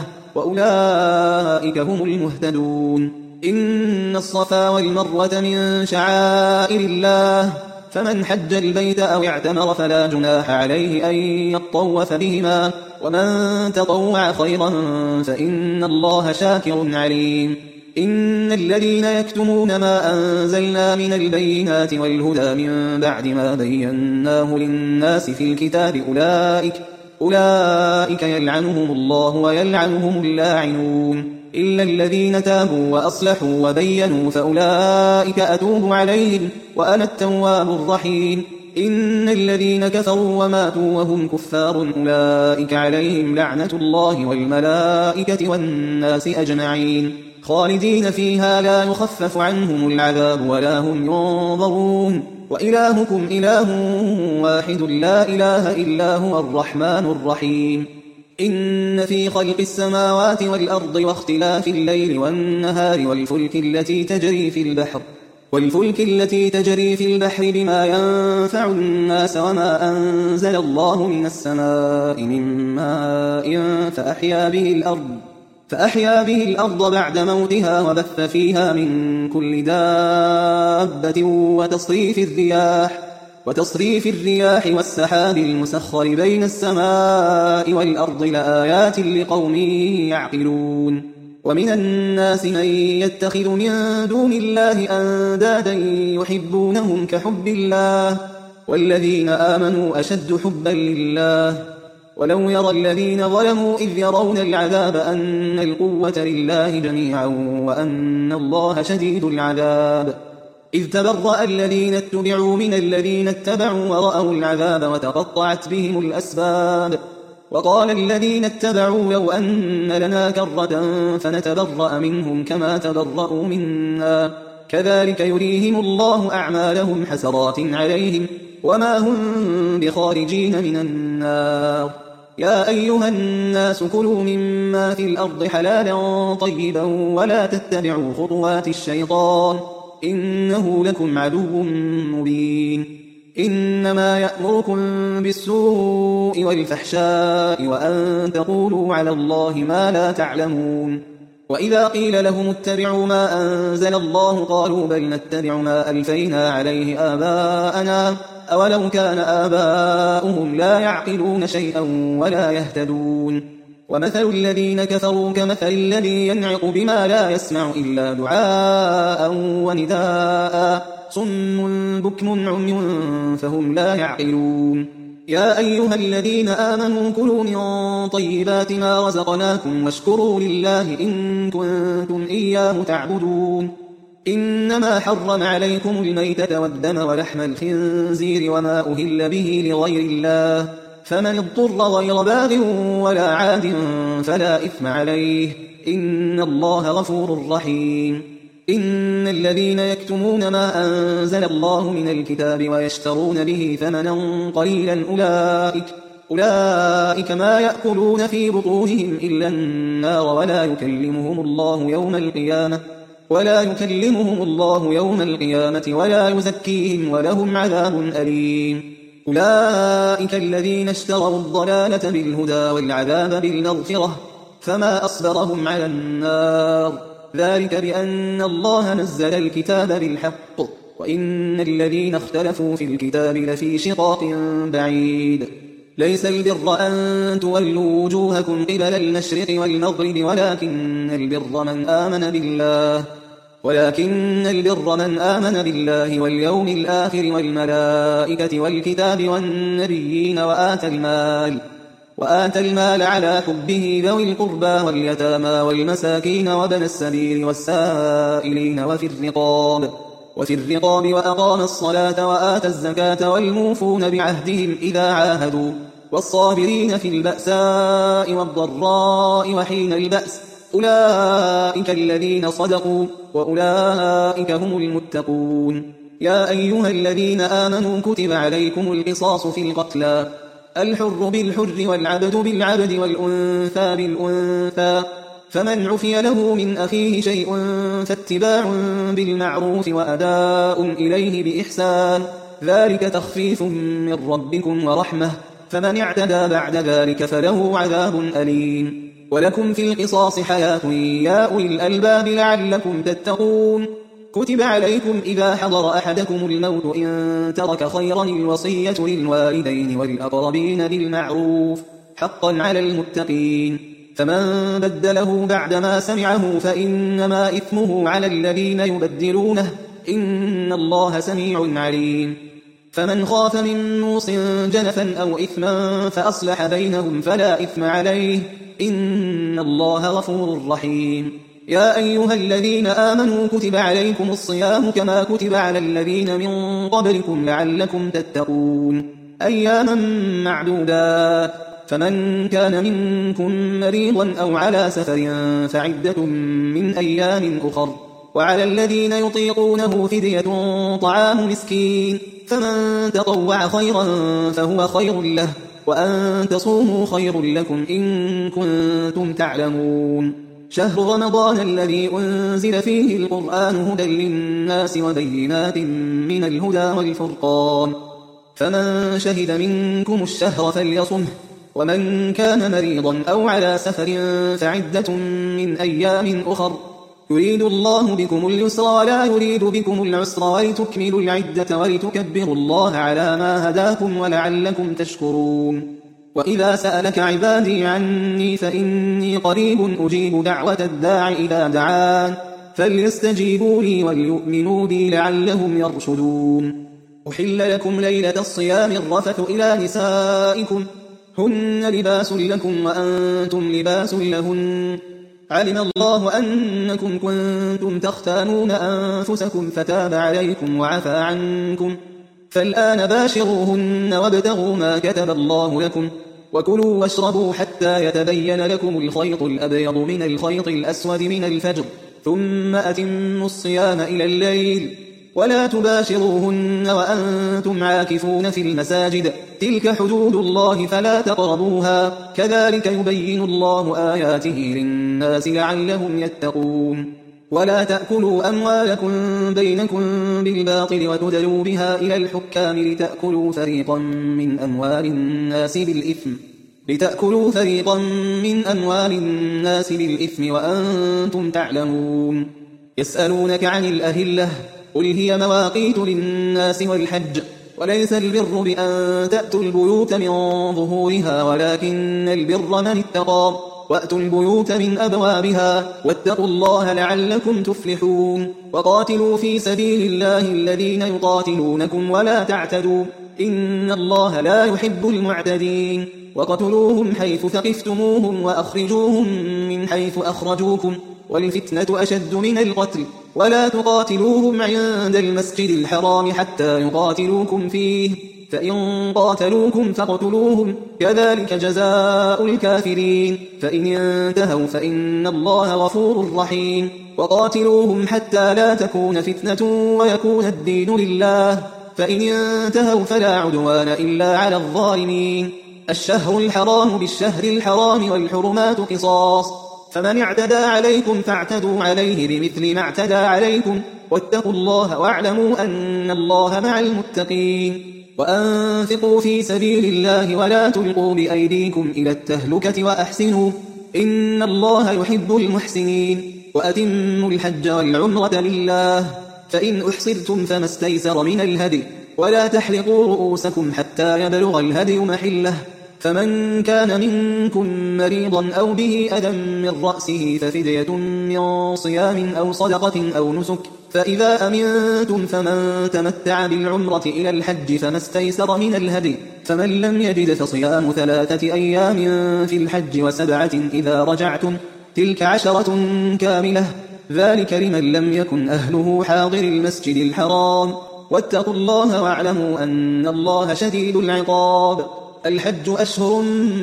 S1: وأولئك هم المهتدون إن الصفا والمروة من شعائر الله فمن حج البيت أو اعتمر فلا جناح عليه أن يطوف بهما ومن تطوع خيرا فإن الله شاكر عليم إن الذين يكتمون ما أنزلنا من البينات والهدى من بعد ما بيناه للناس في الكتاب أولئك أولئك يلعنهم الله ويلعنهم اللاعنون إلا الذين تابوا وأصلحوا وبينوا فأولئك أتوب عليهم وأنا التواب الرحيم إن الذين كفروا وماتوا وهم كفار أولئك عليهم لعنة الله والملائكة والناس أجمعين خالدين فيها لا يخفف عنهم العذاب ولا هم ينظرون وإلهكم إله واحد لا إله إلا هو الرحمن الرحيم إن في خلق السماوات والأرض واختلاف الليل والنهار والفلك التي تجري في البحر والفلك التي تجري في البحر بما ينفع الناس وما أنزل الله من السماء من ماء فأحيا به الأرض فأحيا به الأرض بعد موتها وبث فيها من كل دابة وتصريف الرياح وتصريف الرياح والسحاب المسخر بين السماء والأرض لآيات لقوم يعقلون ومن الناس من يتخذ من دون الله أندادا يحبونهم كحب الله والذين آمنوا أشد حبا لله ولو يرى الذين ظلموا إذ يرون العذاب أن القوة لله جميعا وأن الله شديد العذاب إذ تبرأ الذين اتبعوا من الذين اتبعوا ورأوا العذاب وتقطعت بهم الأسباب وقال الذين اتبعوا لو أن لنا كرة فنتبرأ منهم كما تبرأوا منا كذلك يريهم الله أعمالهم حسرات عليهم وما هم بخارجين من النار يا أيها الناس كلوا مما في الأرض حلالا طيبا ولا تتبعوا خطوات الشيطان إنه لكم عدو مبين إنما يأمركم بالسوء والفحشاء وأن تقولوا على الله ما لا تعلمون وإذا قيل لهم اتبعوا ما أنزل الله قالوا بل نتبع ما ألفينا عليه آباءنا أولو كان آباؤهم لا يعقلون شيئا ولا يهتدون ومثل الذين كفروا كمثل الذي ينعق بما لا يسمع إلا دعاء ونداء صم بكم عمي فهم لا يعقلون يا أيها الذين آمنوا كلوا من طيبات ما رزقناكم واشكروا لله إن كنتم إياه تعبدون إنما حرم عليكم الميتة والدم ولحم الخنزير وما أهل به لغير الله فمن اضطر غير باغ ولا عاد فلا إثم عليه إن الله غفور رحيم إن الذين يكتمون ما أنزل الله من الكتاب ويشترون به ثمنا قليلا أولئك, أولئك ما يأكلون في بطونهم إلا النار ولا يكلمهم الله يوم القيامة ولا يكلمهم الله يوم القيامة ولا يزكيهم ولهم عذاب أليم أولئك الذين اشتروا الضلالة بالهدى والعذاب بالمغفرة فما أصبرهم على النار ذلك بأن الله نزل الكتاب بالحق وإن الذين اختلفوا في الكتاب لفي شقاق بعيد ليس البر أن تولوا وجوهكم قبل المشرق والمغرب ولكن البر من آمن بالله ولكن البر من آمن بالله واليوم الآخر والملائكة والكتاب والنبيين وآتى المال وآتى المال على حبه ذوي القربى واليتامى والمساكين وابن السبيل والسائلين وفي الرقاب وفي الرقاب وأقام الصلاة وآتى الزكاة والموفون بعهدهم إذا عاهدوا والصابرين في البأساء والضراء وحين البأس أولئك الذين صدقوا وأولئك هم المتقون يا أيها الذين آمنوا كتب عليكم القصاص في القتلى الحر بالحر والعبد بالعبد والأنثى بالأنثى فمن عفي له من أخيه شيء فاتباع بالمعروف وأداء إليه بإحسان ذلك تخفيف من ربكم ورحمة فمن اعتدى بعد ذلك فله عذاب أليم ولكم في القصاص حياة يا أولي الألباب لعلكم تتقون كتب عليكم إذا حضر أحدكم الموت إن ترك خيرا الوصية للوالدين والأقربين بالمعروف حقا على المتقين فمن بدله بعدما سمعه فإنما إثمه على الذين يبدلونه إن الله سميع عليم فمن خاف من موص جنفا أو إثما فأصلح بينهم فلا إثم عليه إن الله غفور رحيم يا أيها الذين آمنوا كتب عليكم الصيام كما كتب على الذين من قبلكم لعلكم تتقون أياما معدودات فمن كان منكم مريضا أو على سفر فعدة من أيام أخر وعلى الذين يطيقونه فدية طعام مسكين فمن تطوع خيرا فهو خير له وأن تصوموا خير لكم إن كنتم تعلمون شهر رمضان الذي أنزل فيه القرآن هدى للناس وبينات من الهدى والفرقان فمن شهد منكم الشهر فليصمه ومن كان مريضا أو على سفر فعدة من أيام أخر يريد الله بكم اليسر ولا يريد بكم العسر ولتكملوا العدة ولتكبروا الله على ما هداكم ولعلكم تشكرون وإذا سألك عبادي عني فإني قريب أجيب دعوة الداع إذا دعان فليستجيبوا لي وليؤمنوا بي لعلهم يرشدون أحل لكم ليلة الصيام الرفث إلى نسائكم هن لباس لكم وأنتم لباس لهن علم الله أنكم كنتم تختانون أنفسكم فتاب عليكم وعفى عنكم فالآن باشروهن وابتغوا ما كتب الله لكم وكلوا واشربوا حتى يتبين لكم الخيط الأبيض من الخيط الأسود من الفجر ثم أتموا الصيام إلى الليل ولا تباشروهن وأنتم عاكفون في المساجد تلك حدود الله فلا تقربوها كذلك يبين الله آياته للناس لعلهم يتقون ولا تأكلوا أموالكم بينكم بالباطل وتدلوا بها إلى الحكام لتأكلوا فريقا من أموال الناس بالإثم لتأكلوا فريقا من أموال الناس بالإثم وأنتم تعلمون يسألونك عن الأهلة قل هي مواقيت للناس والحج وليس البر بأن تأتوا البيوت من ظهورها ولكن البر من اتقى وأتوا البيوت من أبوابها واتقوا الله لعلكم تفلحون وقاتلوا في سبيل الله الذين يقاتلونكم ولا تعتدوا إن الله لا يحب المعتدين وقتلوهم حيث ثقفتموهم وأخرجوهم من حيث أخرجوكم والفتنة أشد من القتل ولا تقاتلوهم عند المسجد الحرام حتى يقاتلوكم فيه فإن قاتلوكم فاقتلوهم كذلك جزاء الكافرين فإن انتهوا فإن الله غفور رحيم وقاتلوهم حتى لا تكون فتنة ويكون الدين لله فإن انتهوا فلا عدوان إلا على الظالمين الشهر الحرام بالشهر الحرام والحرمات قصاص فمن اعتدى عليكم فاعتدوا عليه بمثل ما اعتدى عليكم واتقوا الله واعلموا أن الله مع المتقين وأنفقوا في سبيل الله ولا تلقوا بأيديكم إلى التهلكة وأحسنوا إن الله يحب المحسنين وأتموا الحج والعمرة لله فإن أحصرتم فما استيسر من الهدي ولا تحلقوا رؤوسكم حتى يبلغ الهدي محله فمن كان منكم مريضا أو به أذى من رأسه ففدية من صيام أو صدقة أو نسك فإذا أمنتم فمن تمتع بالعمرة إلى الحج فما استيسر من الهدي فمن لم يجد فصيام ثلاثة أيام في الحج وسبعة إذا رجعتم تلك عشرة كاملة ذلك لمن لم يكن أهله حاضر المسجد الحرام واتقوا الله واعلموا أن الله شديد العقاب الحج أشهر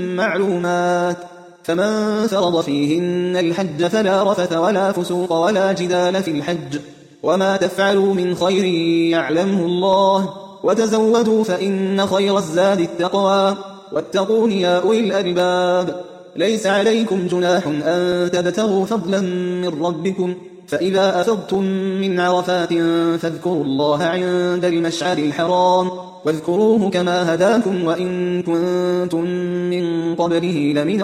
S1: معلومات فمن فرض فيهن الحج فلا رفث ولا فسوق ولا جدال في الحج وما تفعلوا من خير يعلمه الله وتزودوا فإن خير الزاد التقوى واتقون يا أولي الألباب ليس عليكم جناح أن تبتغوا فضلا من ربكم فإذا أفضتم من عرفات فاذكروا الله عند المشعر الحرام واذكروه كما هداكم وإن كنتم من قبله لمن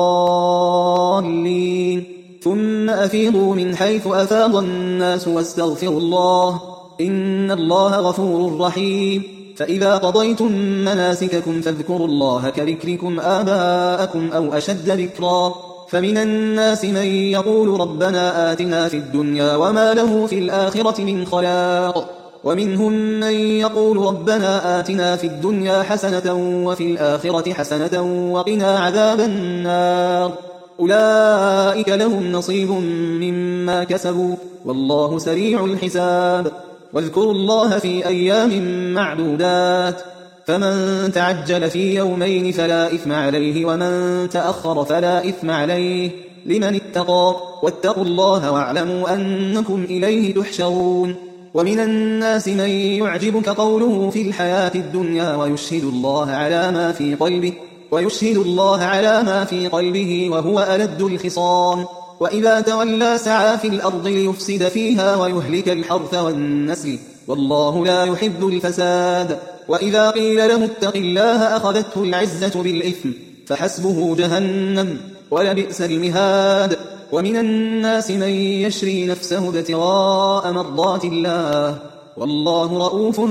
S1: الضالين ثم أفيضوا من حيث أفاض الناس واستغفروا الله إن الله غفور رحيم فإذا قضيتم مناسككم فاذكروا الله كذكركم آباءكم أو أشد ذكرا فمن الناس من يقول ربنا آتنا في الدنيا وما له في الآخرة من خلاق ومنهم من يقول ربنا آتنا في الدنيا حسنة وفي الآخرة حسنة وقنا عذاب النار أولئك لهم نصيب مما كسبوا والله سريع الحساب واذكروا الله في أيام معدودات فمن تعجل في يومين فلا إثم عليه ومن تأخر فلا إثم عليه لمن اتقى واتقوا الله واعلموا أنكم إليه تحشرون. ومن الناس من يعجبك قوله في الحياة الدنيا ويشهد الله على ما في قلبه ويشهد الله على ما في قلبه وهو ألد الخصام. وإذا تولى سعى في الأرض ليفسد فيها ويهلك الحرث والنسل والله لا يحب الفساد. وإذا قيل له اتق الله أخذته العزة بالإثم فحسبه جهنم ولبئس المهاد. ومن الناس من يشري نفسه ابتغاء مرضات الله والله رؤوف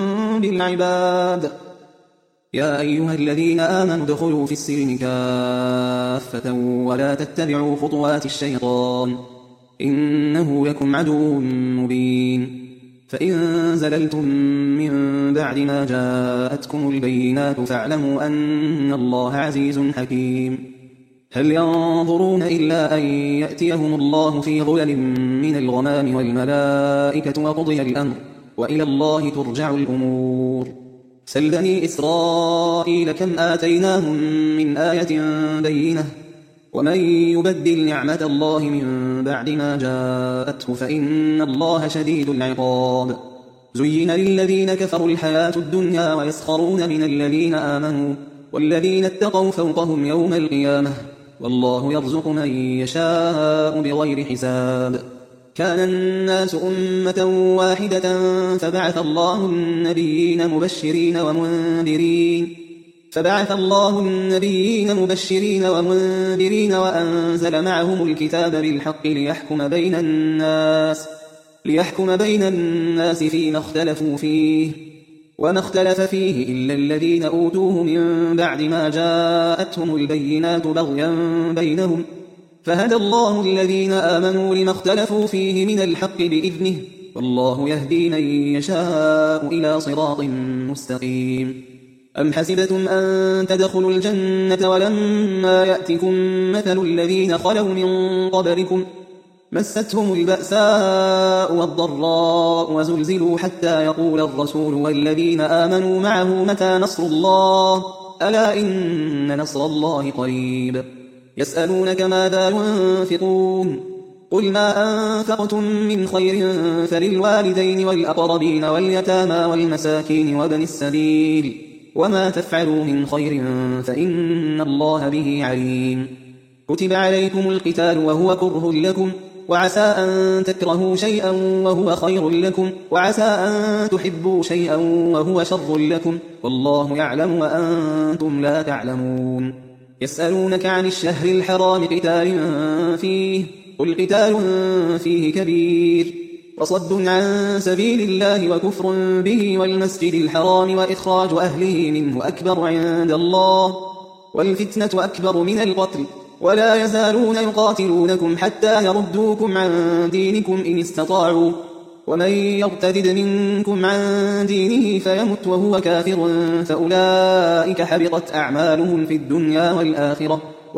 S1: بالعباد. يا أيها الذين آمنوا ادخلوا في السلم كافة ولا تتبعوا خطوات الشيطان إنه لكم عدو مبين. فإن زللتم من بعد ما جاءتكم البينات فاعلموا أن الله عزيز حكيم. هل ينظرون إلا أن يأتيهم الله في ظلل من الغمام والملائكة وقضي الأمر وإلى الله ترجع الأمور. سل بني إسرائيل كم آتيناهم من آية بينة ومن يبدل نعمة الله من بعد ما جاءته فإن الله شديد العقاب. زين للذين كفروا الحياة الدنيا ويسخرون من الذين آمنوا والذين اتقوا فوقهم يوم القيامة والله يرزق من يشاء بغير حساب. كان الناس أمة واحدة فبعث الله النبيين مبشرين ومنذرين فبعث الله النبيين مبشرين ومنذرين وأنزل معهم الكتاب بالحق ليحكم بين الناس ليحكم بين الناس فيما اختلفوا فيه وما اختلف فيه إلا الذين أوتوه من بعد ما جاءتهم البينات بغيا بينهم فهدى الله الذين آمنوا لما اختلفوا فيه من الحق بإذنه والله يهدي من يشاء إلى صراط مستقيم. أم حسبتم أن تدخلوا الجنة ولما يأتكم مثل الذين خلوا من قبلكم مستهم البأساء والضراء وزلزلوا حتى يقول الرسول والذين آمنوا معه متى نصر الله ألا إن نصر الله قريب. يسألونك ماذا ينفقون قل ما أنفقتم من خير فللوالدين والأقربين واليتامى والمساكين وابن السبيل وما تفعلوا من خير فإن الله به عليم. كتب عليكم القتال وهو كره لكم وعسى أن تكرهوا شيئا وهو خير لكم وعسى أن تحبوا شيئا وهو شر لكم والله يعلم وأنتم لا تعلمون. يسألونك عن الشهر الحرام قتال فيه قل قتال فيه كبير وصد عن سبيل الله وكفر به والمسجد الحرام وإخراج أهله منه أكبر عند الله والفتنة أكبر من القتل ولا يزالون يقاتلونكم حتى يردوكم عن دينكم إن استطاعوا ومن يرتد منكم عن دينه فيمت وهو كافر فأولئك حبطت أعمالهم في الدنيا والآخرة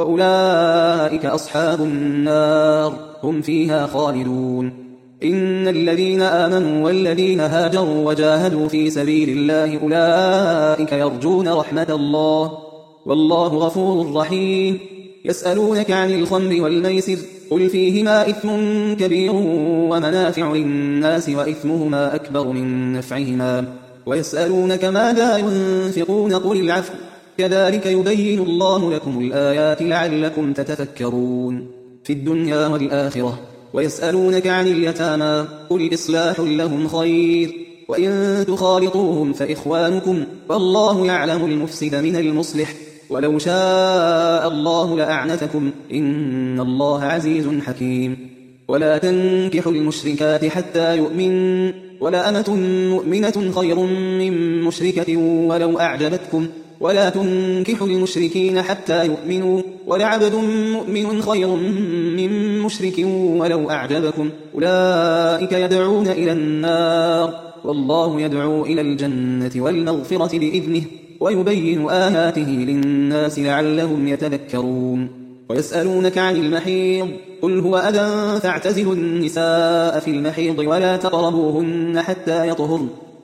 S1: وأولئك أصحاب النار هم فيها خالدون. إن الذين آمنوا والذين هاجروا وجاهدوا في سبيل الله أولئك يرجون رحمة الله والله غفور رحيم. يسألونك عن الخمر والميسر قل فيهما إثم كبير ومنافع للناس وإثمهما أكبر من نفعهما ويسألونك ماذا ينفقون قل العفو كذلك يبين الله لكم الآيات لعلكم تتفكرون في الدنيا والآخرة. ويسألونك عن اليتامى قل إصلاح لهم خير وإن تخالطوهم فإخوانكم والله يعلم المفسد من المصلح ولو شاء الله لأعنتكم إن الله عزيز حكيم. ولا تنكحوا المشركات حتى يؤمن ولأمة مؤمنة خير من مشركة ولو أعجبتكم ولا تنكحوا المشركين حتى يؤمنوا ولعبد مؤمن خير من مشرك ولو أعجبكم أولئك يدعون إلى النار والله يدعو إلى الجنة والمغفرة بإذنه ويبين آياته للناس لعلهم يتذكرون. ويسألونك عن المحيض قل هو أذى فاعتزلوا النساء في المحيض ولا تقربوهن حتى يطهرن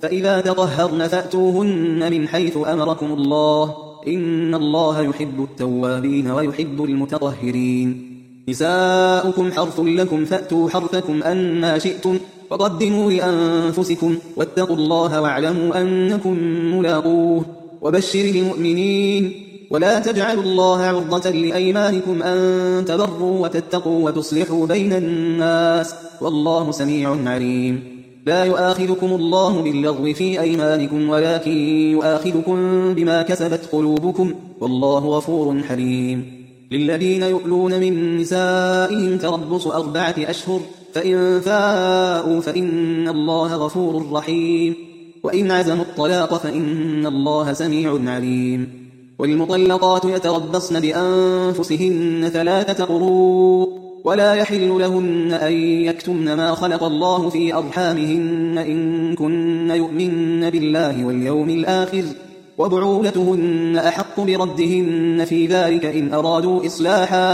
S1: فإذا تطهرن فأتوهن من حيث أمركم الله إن الله يحب التوابين ويحب المتطهرين نساؤكم حرث لكم فأتوا حرثكم أنما شئتم وقدموا لأنفسكم واتقوا الله واعلموا أنكم ملاقوه وبشر المؤمنين ولا تجعلوا الله عرضة لأيمانكم أن تبروا وتتقوا وتصلحوا بين الناس والله سميع عليم لا يؤاخذكم الله باللغو في أيمانكم ولكن يؤاخذكم بما كسبت قلوبكم والله غفور حليم للذين يؤلون من نسائهم تربص أربعة أشهر فإن فاءوا فإن الله غفور رحيم وإن عزموا الطلاق فإن الله سميع عليم والمطلقات يتربصن بأنفسهن ثلاثة قروء ولا يحل لهن أن يكتمن ما خلق الله في أرحامهن إن كن يؤمن بالله واليوم الآخر وبعولتهن أحق بردهن في ذلك إن أرادوا إصلاحا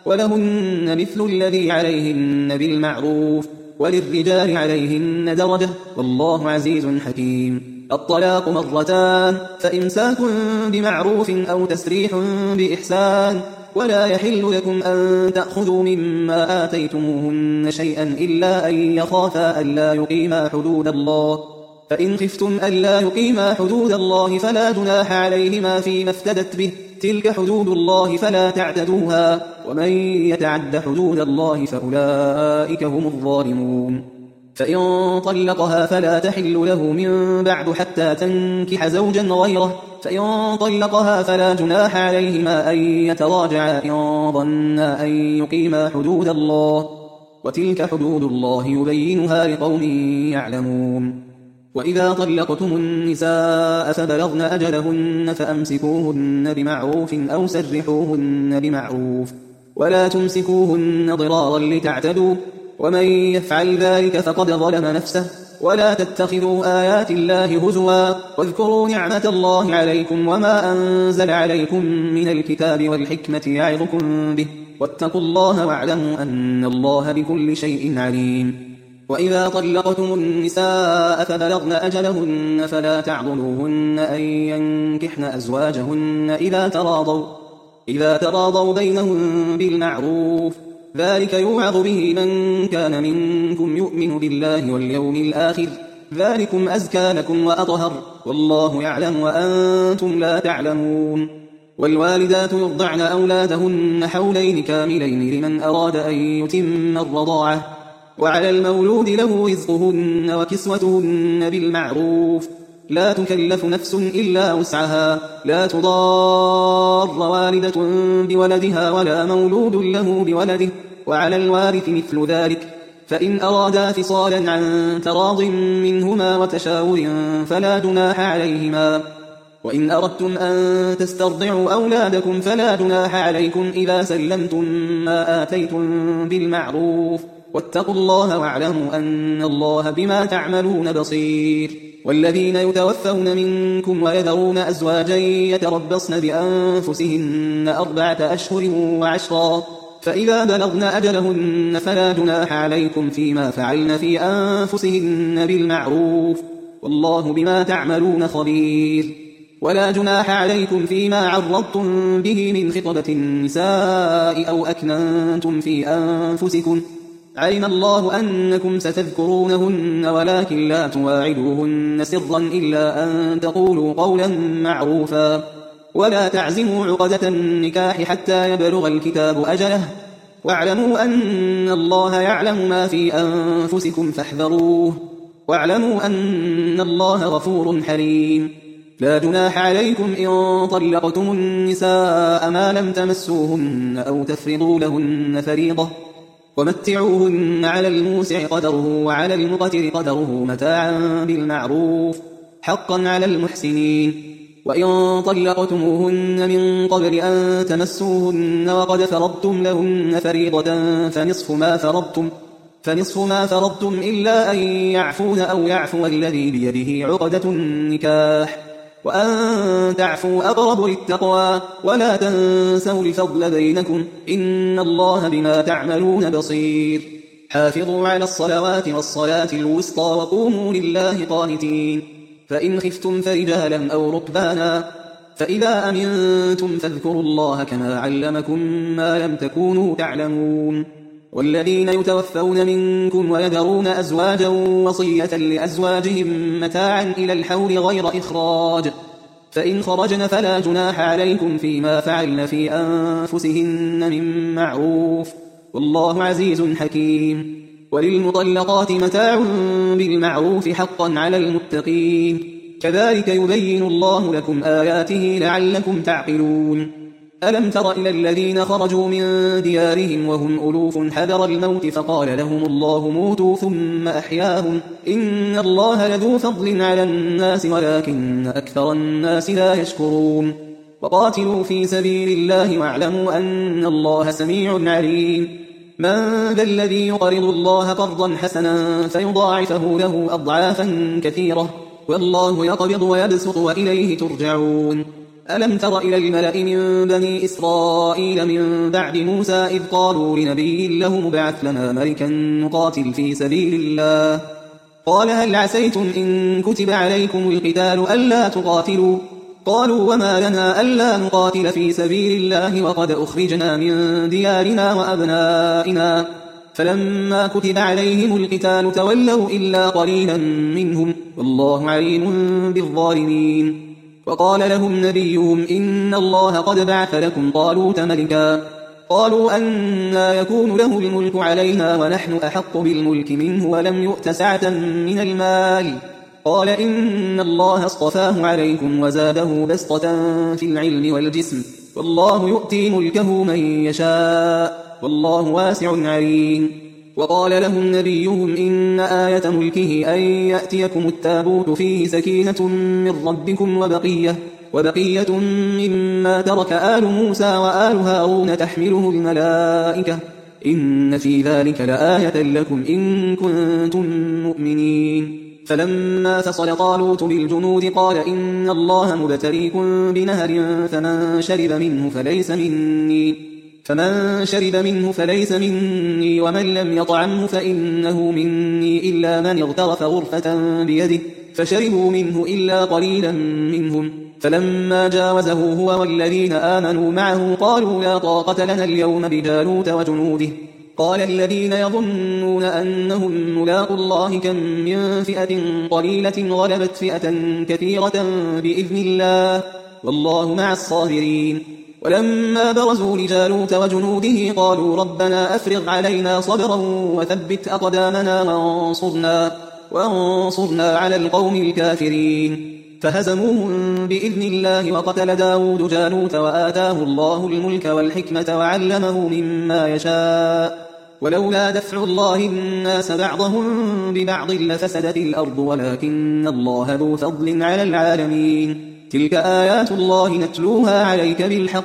S1: ولهن مثل الذي عليهن بالمعروف وللرجال عليهن درجة والله عزيز حكيم الطلاق مرتان فإمساك بمعروف أو تسريح بإحسان ولا يحل لكم أن تأخذوا مما آتيتموهن شيئا إلا أن يخافا ألا يقيما حدود الله فإن خفتم ألا يقيما حدود الله فلا جناح عليهما فيما افتدت به تلك حدود الله فلا تعتدوها ومن يتعد حدود الله فأولئك هم الظالمون فإن طلقها فلا تحل له من بعد حتى تنكح زوجا غيره فإن طلقها فلا جناح عليهما أن يتراجعا إن ظنا أن يقيما حدود الله وتلك حدود الله يبينها لقوم يعلمون وإذا طلقتم النساء فبلغن أجلهن فأمسكوهن بمعروف أو سرحوهن بمعروف ولا تمسكوهن ضرارا لتعتدوا ومن يفعل ذلك فقد ظلم نفسه ولا تتخذوا آيات الله هزوا واذكروا نعمة الله عليكم وما أنزل عليكم من الكتاب والحكمة يعظكم به واتقوا الله واعلموا أن الله بكل شيء عليم وإذا طلقتم النساء فبلغن أجلهن فلا تعضلوهن أن ينكحن أزواجهن إذا تراضوا, إذا تراضوا بينهم بالمعروف ذلك يوعظ به من كان منكم يؤمن بالله واليوم الآخر ذلكم أزكى لكم وأطهر والله يعلم وأنتم لا تعلمون والوالدات يرضعن أولادهن حولين كاملين لمن أراد أن يتم الرضاعة وعلى المولود له رزقهن وكسوتهن بالمعروف لا تكلف نفس إلا وسعها لا تضار والدة بولدها ولا مولود له بولده وعلى الوارث مثل ذلك فإن أرادا فصالا عن تراض منهما وتشاور فلا جناح عليهما وإن أردتم أن تسترضعوا أولادكم فلا جناح عليكم إذا سلمتم ما آتيتم بالمعروف واتقوا الله واعلموا أن الله بما تعملون بصير والذين يتوفون منكم ويذرون أزواجا يتربصن بأنفسهن أربعة أشهر وعشرا فإذا بلغن أجلهن فلا جناح عليكم فيما فعلن في أنفسهن بالمعروف والله بما تعملون خبير ولا جناح عليكم فيما عرضتم به من خطبة النساء أو أكننتم في أنفسكم علم الله أنكم ستذكرونهن ولكن لا تواعدوهن سرا إلا أن تقولوا قولا معروفا ولا تعزموا عقدة النكاح حتى يبلغ الكتاب أجله واعلموا أن الله يعلم ما في أنفسكم فاحذروه واعلموا أن الله غفور حليم لا جناح عليكم إن طلقتم النساء ما لم تمسوهن أو تفرضوا لهن فريضة ومتعوهن على الموسع قدره وعلى المقتر قدره متاعا بالمعروف حقا على المحسنين وإن طلقتموهن من قبل أن تمسوهن وقد فرضتم لهن فريضة فنصف ما فرضتم فنصف ما فرضتم إلا أن يعفون أو يعفو الذي بيده عقدة النكاح وأن تعفوا أقرب للتقوى ولا تنسوا الفضل بينكم إن الله بما تعملون بصير حافظوا على الصلوات والصلاة الوسطى وقوموا لله قانتين. فإن خفتم فرجالا أو ركبانا فإذا أمنتم فاذكروا الله كما علمكم ما لم تكونوا تعلمون. والذين يتوفون منكم ويذرون أزواجا وصية لأزواجهم متاعا إلى الحول غير إخراج فإن خرجن فلا جناح عليكم فيما فعلن في أنفسهن من معروف والله عزيز حكيم. وللمطلقات متاع بالمعروف حقا على المتقين كذلك يبين الله لكم آياته لعلكم تعقلون. ألم تر إلى الذين خرجوا من ديارهم وهم ألوف حذر الموت فقال لهم الله موتوا ثم أحياهم إن الله لذو فضل على الناس ولكن أكثر الناس لا يشكرون. وقاتلوا في سبيل الله واعلموا أن الله سميع عليم. من ذا الذي يقرض الله قرضا حسنا فيضاعفه له أضعافا كثيرة والله يقبض ويبسط وإليه ترجعون. ألم تر إلى الملأ من بني إسرائيل من بعد موسى إذ قالوا لنبي له مبعث لنا ملكا نقاتل في سبيل الله قال هل عسيتم إن كتب عليكم القتال ألا تقاتلوا قالوا وما لنا ألا نقاتل في سبيل الله وقد أخرجنا من ديارنا وأبنائنا فلما كتب عليهم القتال تولوا إلا قليلا منهم والله عليم بالظالمين. وقال لهم نبيهم إن الله قد بعث لكم طالوت ملكا قالوا أنى يكون له الملك علينا ونحن أحق بالملك منه ولم يؤت سعة من المال قال إن الله اصطفاه عليكم وزاده بسطة في العلم والجسم والله يؤتي ملكه من يشاء والله واسع عليم. وقال لهم نبيهم إن آية ملكه أن يأتيكم التابوت فيه سكينة من ربكم وبقية, وبقية مما ترك آل موسى وآل هارون تحمله الملائكة إن في ذلك لآية لكم إن كنتم مؤمنين. فلما فصل طالوت بالجنود قال إن الله مبتليكم بنهر فمن شرب منه فليس مني فمن شرب منه فليس مني ومن لم يطعمه فإنه مني إلا من اغترف غرفة بيده فشربوا منه إلا قليلا منهم. فلما جاوزه هو والذين آمنوا معه قالوا لا طاقة لنا اليوم بجالوت وجنوده قال الذين يظنون أنهم ملاقوا الله كم من فئة قليلة غلبت فئة كثيرة بإذن الله والله مع الصابرين. ولما برزوا لجالوت وجنوده قالوا ربنا أفرغ علينا صبرا وثبت أقدامنا وانصرنا, وانصرنا على القوم الكافرين فهزموهم بإذن الله. وقتل داود جالوت وآتاه الله الملك والحكمة وعلمه مما يشاء ولولا دفع الله الناس بعضهم ببعض لفسدت الأرض ولكن الله ذو فضل على العالمين. تلك آيات الله نتلوها عليك بالحق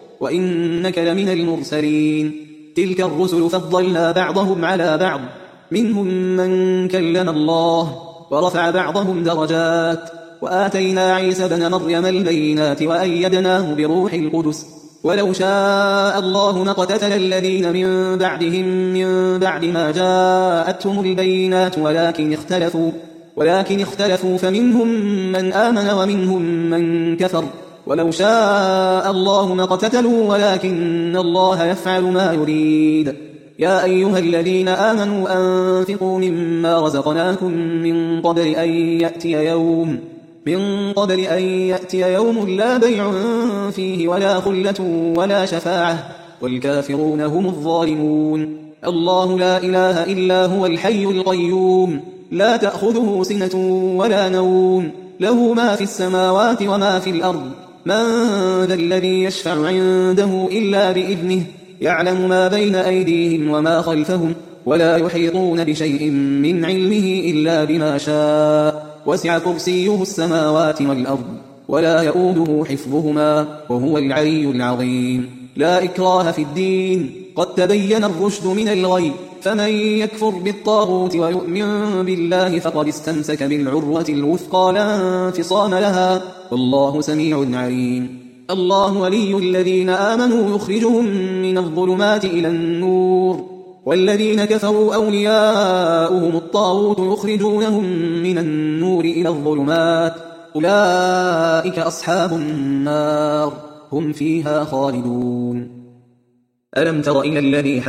S1: وإنك لمن المرسلين. تلك الرسل فضلنا بعضهم على بعض منهم من كلم الله ورفع بعضهم درجات وآتينا عيسى بن مريم البينات وأيدناه بروح القدس ولو شاء الله ما اقتتل الذين من بعدهم من بعد ما جاءتهم البينات ولكن اختلفوا ولكن اختلفوا فمنهم من آمن ومنهم من كفر ولو شاء الله ما اقتتلوا ولكن الله يفعل ما يريد. يا أيها الذين آمنوا أنفقوا مما رزقناكم من قبل أن يأتي يوم من قبل أن يأتي يوم لا بيع فيه ولا خلة ولا شفاعة والكافرون هم الظالمون. الله لا إله إلا هو الحي القيوم لا تأخذه سنة ولا نوم له ما في السماوات وما في الأرض من ذا الذي يشفع عنده إلا بإذنه يعلم ما بين أيديهم وما خلفهم ولا يحيطون بشيء من علمه إلا بما شاء وسع كرسيه السماوات والأرض ولا يؤوده حفظهما وهو العلي العظيم. لا إكراه في الدين قد تبين الرشد من الغي فمن يكفر بالطاغوت ويؤمن بالله فقد استمسك بالعروة الوثقى لا انفصام لها والله سميع عليم. الله ولي الذين آمنوا يخرجهم من الظلمات إلى النور والذين كفروا أولياؤهم الطاغوت يخرجونهم من النور إلى الظلمات أولئك أصحاب النار هم فيها خالدون. ألم تر إلى الذي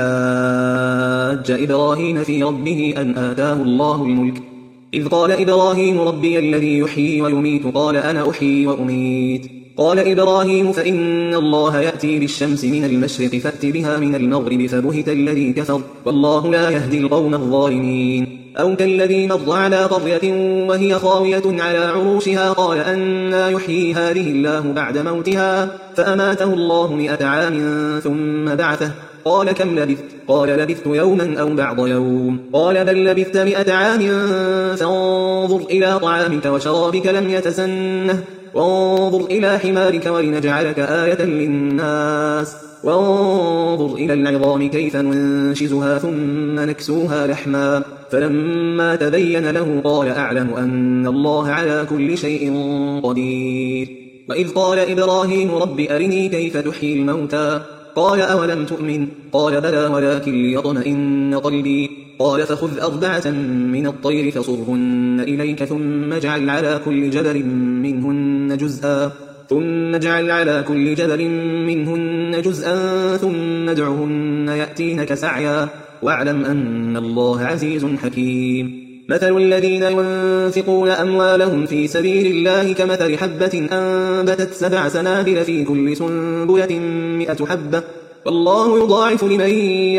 S1: حاج إبراهيم في ربه أن آتاه الله الملك إذ قال إبراهيم ربي الذي يحيي ويميت قال أنا أحيي وأميت قال إبراهيم فإن الله يأتي بالشمس من المشرق فأت بها من المغرب فبهت الذي كفر والله لا يهدي القوم الظالمين. أو كالذي مر على قرية وهي خاوية على عروشها قال أنى يحيي هذه الله بعد موتها فأماته الله مئة عام ثم بعثه قال كم لبثت قال لبثت يوما أو بعض يوم قال بل لبثت مئة عام فانظر إلى طعامك وشرابك لم يتسنه وانظر إلى حمارك ولنجعلك آية للناس وانظر إلى العظام كيف ننشزها ثم نكسوها لحما فلما تبين له قال أعلم أن الله على كل شيء قدير. وإذ قال إبراهيم رب أرني كيف تحيي الموتى قال أولم تؤمن قال بلى ولكن ليطمئن قلبي قال فخذ أربعة من الطير فصرهن إليك ثم اجعل على كل جبل منهن جزءا ثم اجعل على كل جبل منهن جزءا ثم ادعهن يأتينك سعيا واعلم أن الله عزيز حكيم. مثل الذين ينفقون أموالهم في سبيل الله كمثل حبة أنبتت سبع سنابل في كل سنبلة مئة حبة والله يضاعف لمن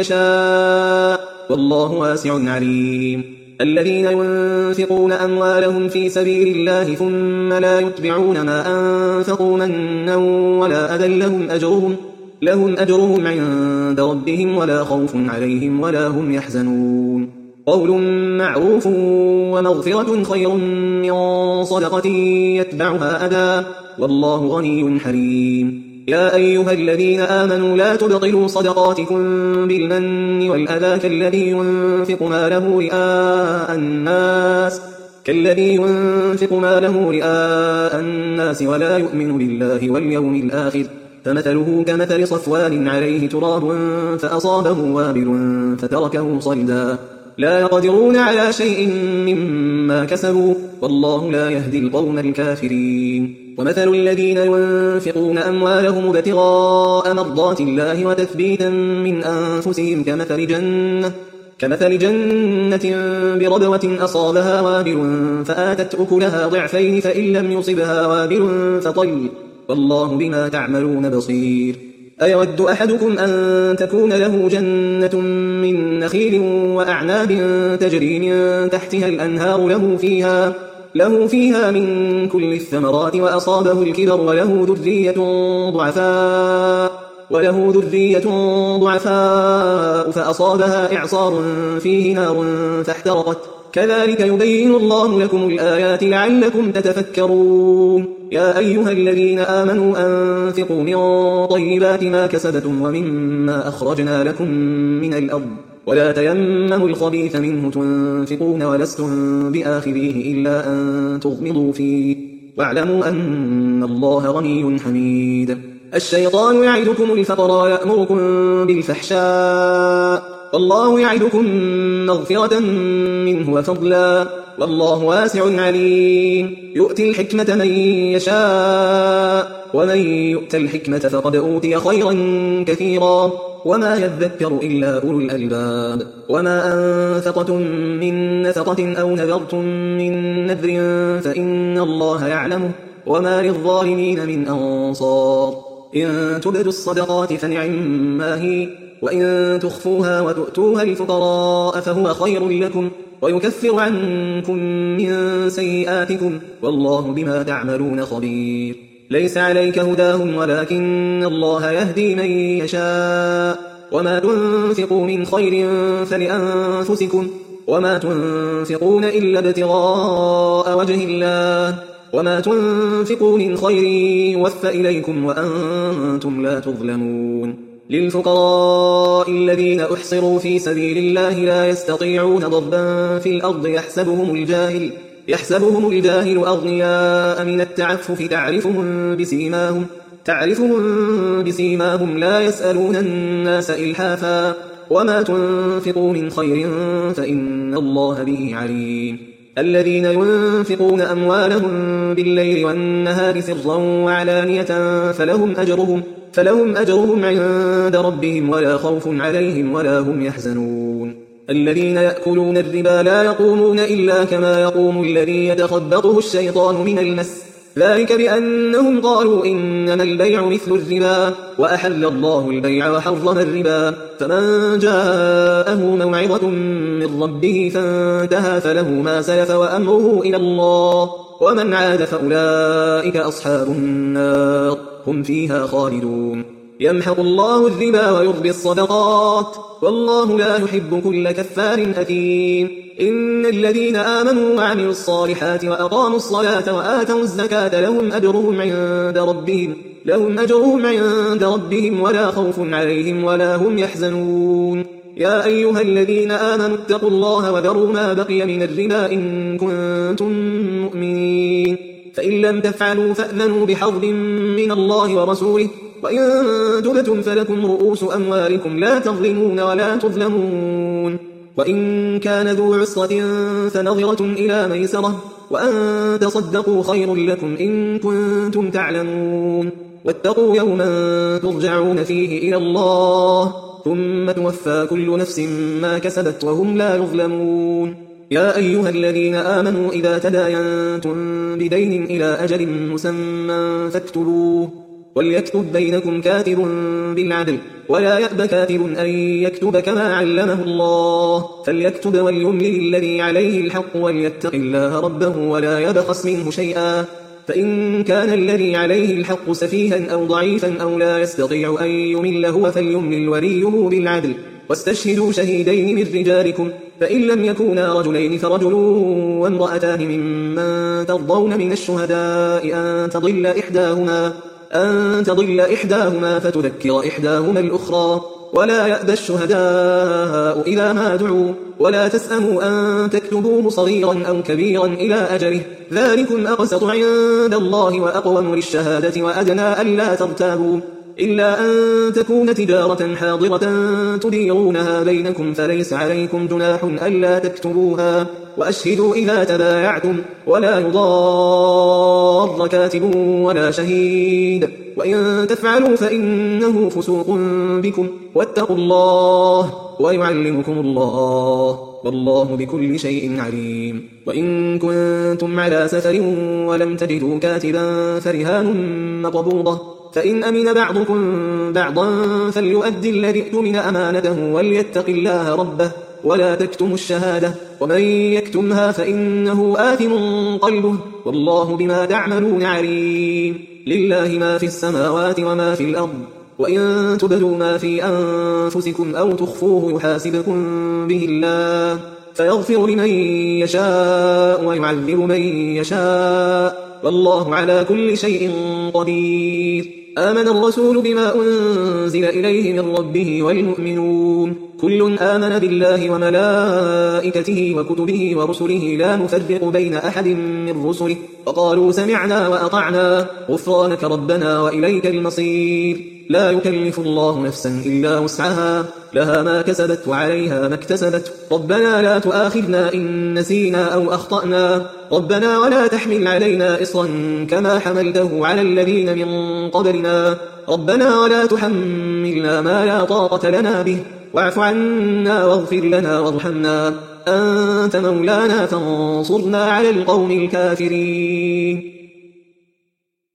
S1: يشاء والله واسع عليم. الذين ينفقون أموالهم في سبيل الله ثم لا يتبعون ما أنفقوا منا ولا أذى لهم أجرهم لهم أجرهم عند ربهم ولا خوف عليهم ولا هم يحزنون. قول معروف ومغفرة خير من صدقة يتبعها أذى والله غني حليم. يا أيها الذين آمنوا لا تبطلوا صدقاتكم بالمن والأذى كالذي ينفق ماله رئاء الناس كالذي ينفق ماله رئاء الناس ولا يؤمن بالله واليوم الآخر فمثله كمثل صفوان عليه تراب فأصابه وابل فتركه صلدا لا يقدرون على شيء مما كسبوا والله لا يهدي القوم الكافرين. ومثل الذين ينفقون أموالهم ابتغاء مرضات الله وتثبيتا من أنفسهم كمثل جنة كمثل جنة بربوة أصابها وابل فآتت أكلها ضعفين فإن لم يصبها وابل فطل والله بما تعملون بصير. أيود أحدكم أن تكون له جنة من نخيل وأعناب تجري من تحتها الأنهار له فيها له فيها من كل الثمرات وأصابه الكبر وله ذرية ضعفاء وله ذرية ضعفاء فأصابها إعصار فيه نار فاحترقت كذلك يبين الله لكم الآيات لعلكم تتفكرون. يا أيها الذين آمنوا أنفقوا من طيبات ما كسبتم ومما أخرجنا لكم من الأرض ولا تيمموا الخبيث منه تنفقون ولستم بآخذيه إلا أن تغمضوا فيه واعلموا أن الله غني حميد. الشيطان يعدكم الفقر ويأمركم بالفحشاء والله يعدكم مغفرة منه وفضلا والله واسع عليم. يؤتي الحكمة من يشاء ومن يؤت الحكمة فقد أوتي خيرا كثيرا وما يذكر إلا أولو الألباب. وما أنفقتم من نفقة أو نذرتم من نذر فإن الله يعلمه وما للظالمين من أنصار. إن تبدوا الصدقات فنعما هي وإن تخفوها وتؤتوها الفقراء فهو خير لكم ويكفر عنكم من سيئاتكم والله بما تعملون خبير. ليس عليك هداهم ولكن الله يهدي من يشاء وما تنفقوا من خير فلأنفسكم وما تنفقون إلا ابتغاء وجه الله وما تنفقوا من خير يوفى إليكم وأنتم لا تظلمون. للفقراء الذين أحصروا في سبيل الله لا يستطيعون ضربا في الأرض يحسبهم الجاهل يحسبهم الجاهل أغنياء من التعفف تعرفهم بسيماهم تعرفهم بسيماهم لا يسألون الناس إلحافا وما تنفقوا من خير فإن الله به عليم. الذين ينفقون أموالهم بالليل والنهار سرا وعلانية فلهم أجرهم, فلهم أجرهم عند ربهم ولا خوف عليهم ولا هم يحزنون. الذين يأكلون الربا لا يقومون إلا كما يقوم الذي يتخبطه الشيطان من المس، ذلك بأنهم قالوا إنما البيع مثل الربا وأحل الله البيع وحرم الربا. فمن جاءه موعظة من ربه فانتهى فله ما سلف وأمره إلى الله، ومن عاد فأولئك أصحاب النار هم فيها خالدون. يمحق الله الربا ويربي الصدقات والله لا يحب كل كفار أثيم. إن الذين آمنوا وعملوا الصالحات وأقاموا الصلاة وآتوا الزكاة لهم أجرهم عند ربهم لهم أجرهم عند ربهم ولا خوف عليهم ولا هم يحزنون. يا أيها الذين آمنوا اتقوا الله وذروا ما بقي من الربا إن كنتم مؤمنين، فإن لم تفعلوا فأذنوا بحرب من الله ورسوله، وإن تبتم فلكم رؤوس أموالكم لا تظلمون ولا تظلمون. وإن كان ذو عسرة فنظرة إلى ميسرة، وأن تصدقوا خير لكم إن كنتم تعلمون. واتقوا يوما ترجعون فيه إلى الله ثم توفى كل نفس ما كسبت وهم لا يظلمون. يا أيها الذين آمنوا إذا تداينتم بدين إلى أجل مسمى فاكتبوه، وليكتب بينكم كاتب بالعدل ولا يأب كاتب أن يكتب كما علمه الله، فليكتب وليملل الذي عليه الحق وليتق الله ربه ولا يبخس منه شيئا، فإن كان الذي عليه الحق سفيها أو ضعيفا أو لا يستطيع أن يمل هو فليملل وليه بالعدل، واستشهدوا شهيدين من رجالكم، فإن لم يكونا رجلين فرجل وامرأتان ممن ترضون من الشهداء أن تضل إحداهما أن تضل إحداهما فتذكر إحداهما الأخرى، ولا يأبى الشهداء إذا ما دعوا، ولا تسأموا أن تكتبوه صغيرا أو كبيرا إلى أجله، ذلكم أقسط عند الله وأقوم للشهادة وأدنى ألا ترتابوا، إلا أن تكون تجارة حاضرة تديرونها بينكم فليس عليكم جناح ألا تكتبوها، وأشهدوا إذا تبايعتم، ولا يضار كاتب ولا شهيد، وإن تفعلوا فإنه فسوق بكم، واتقوا الله ويعلمكم الله والله بكل شيء عليم. وإن كنتم على سفر ولم تجدوا كاتبا فرهان مقبوضة، فإن أمن بعضكم بعضا فليؤدي الذي اؤتمن أمانته وليتق الله ربه ولا تكتموا الشهادة، ومن يكتمها فإنه آثم قلبه والله بما تعملون عليم. لله ما في السماوات وما في الأرض، وإن تبدوا ما في أنفسكم أو تخفوه يحاسبكم به الله فيغفر لمن يشاء ويعذب من يشاء والله على كل شيء قدير. آمن الرسول بما أنزل إليه من ربه والمؤمنون كل آمن بالله وملائكته وكتبه ورسله لا نفرق بين أحد من رسله وقالوا سمعنا وأطعنا غفرانك ربنا وإليك المصير. لا يكلف الله نفسا إلا وسعها لها ما كسبت وعليها ما اكتسبت ربنا لا تؤاخذنا إن نسينا أو أخطأنا ربنا ولا تحمل علينا إصرا كما حملته على الذين من قبلنا ربنا ولا تحملنا ما لا طاقة لنا به واعف عنا واغفر لنا وارحمنا أنت مولانا فانصرنا على القوم الكافرين.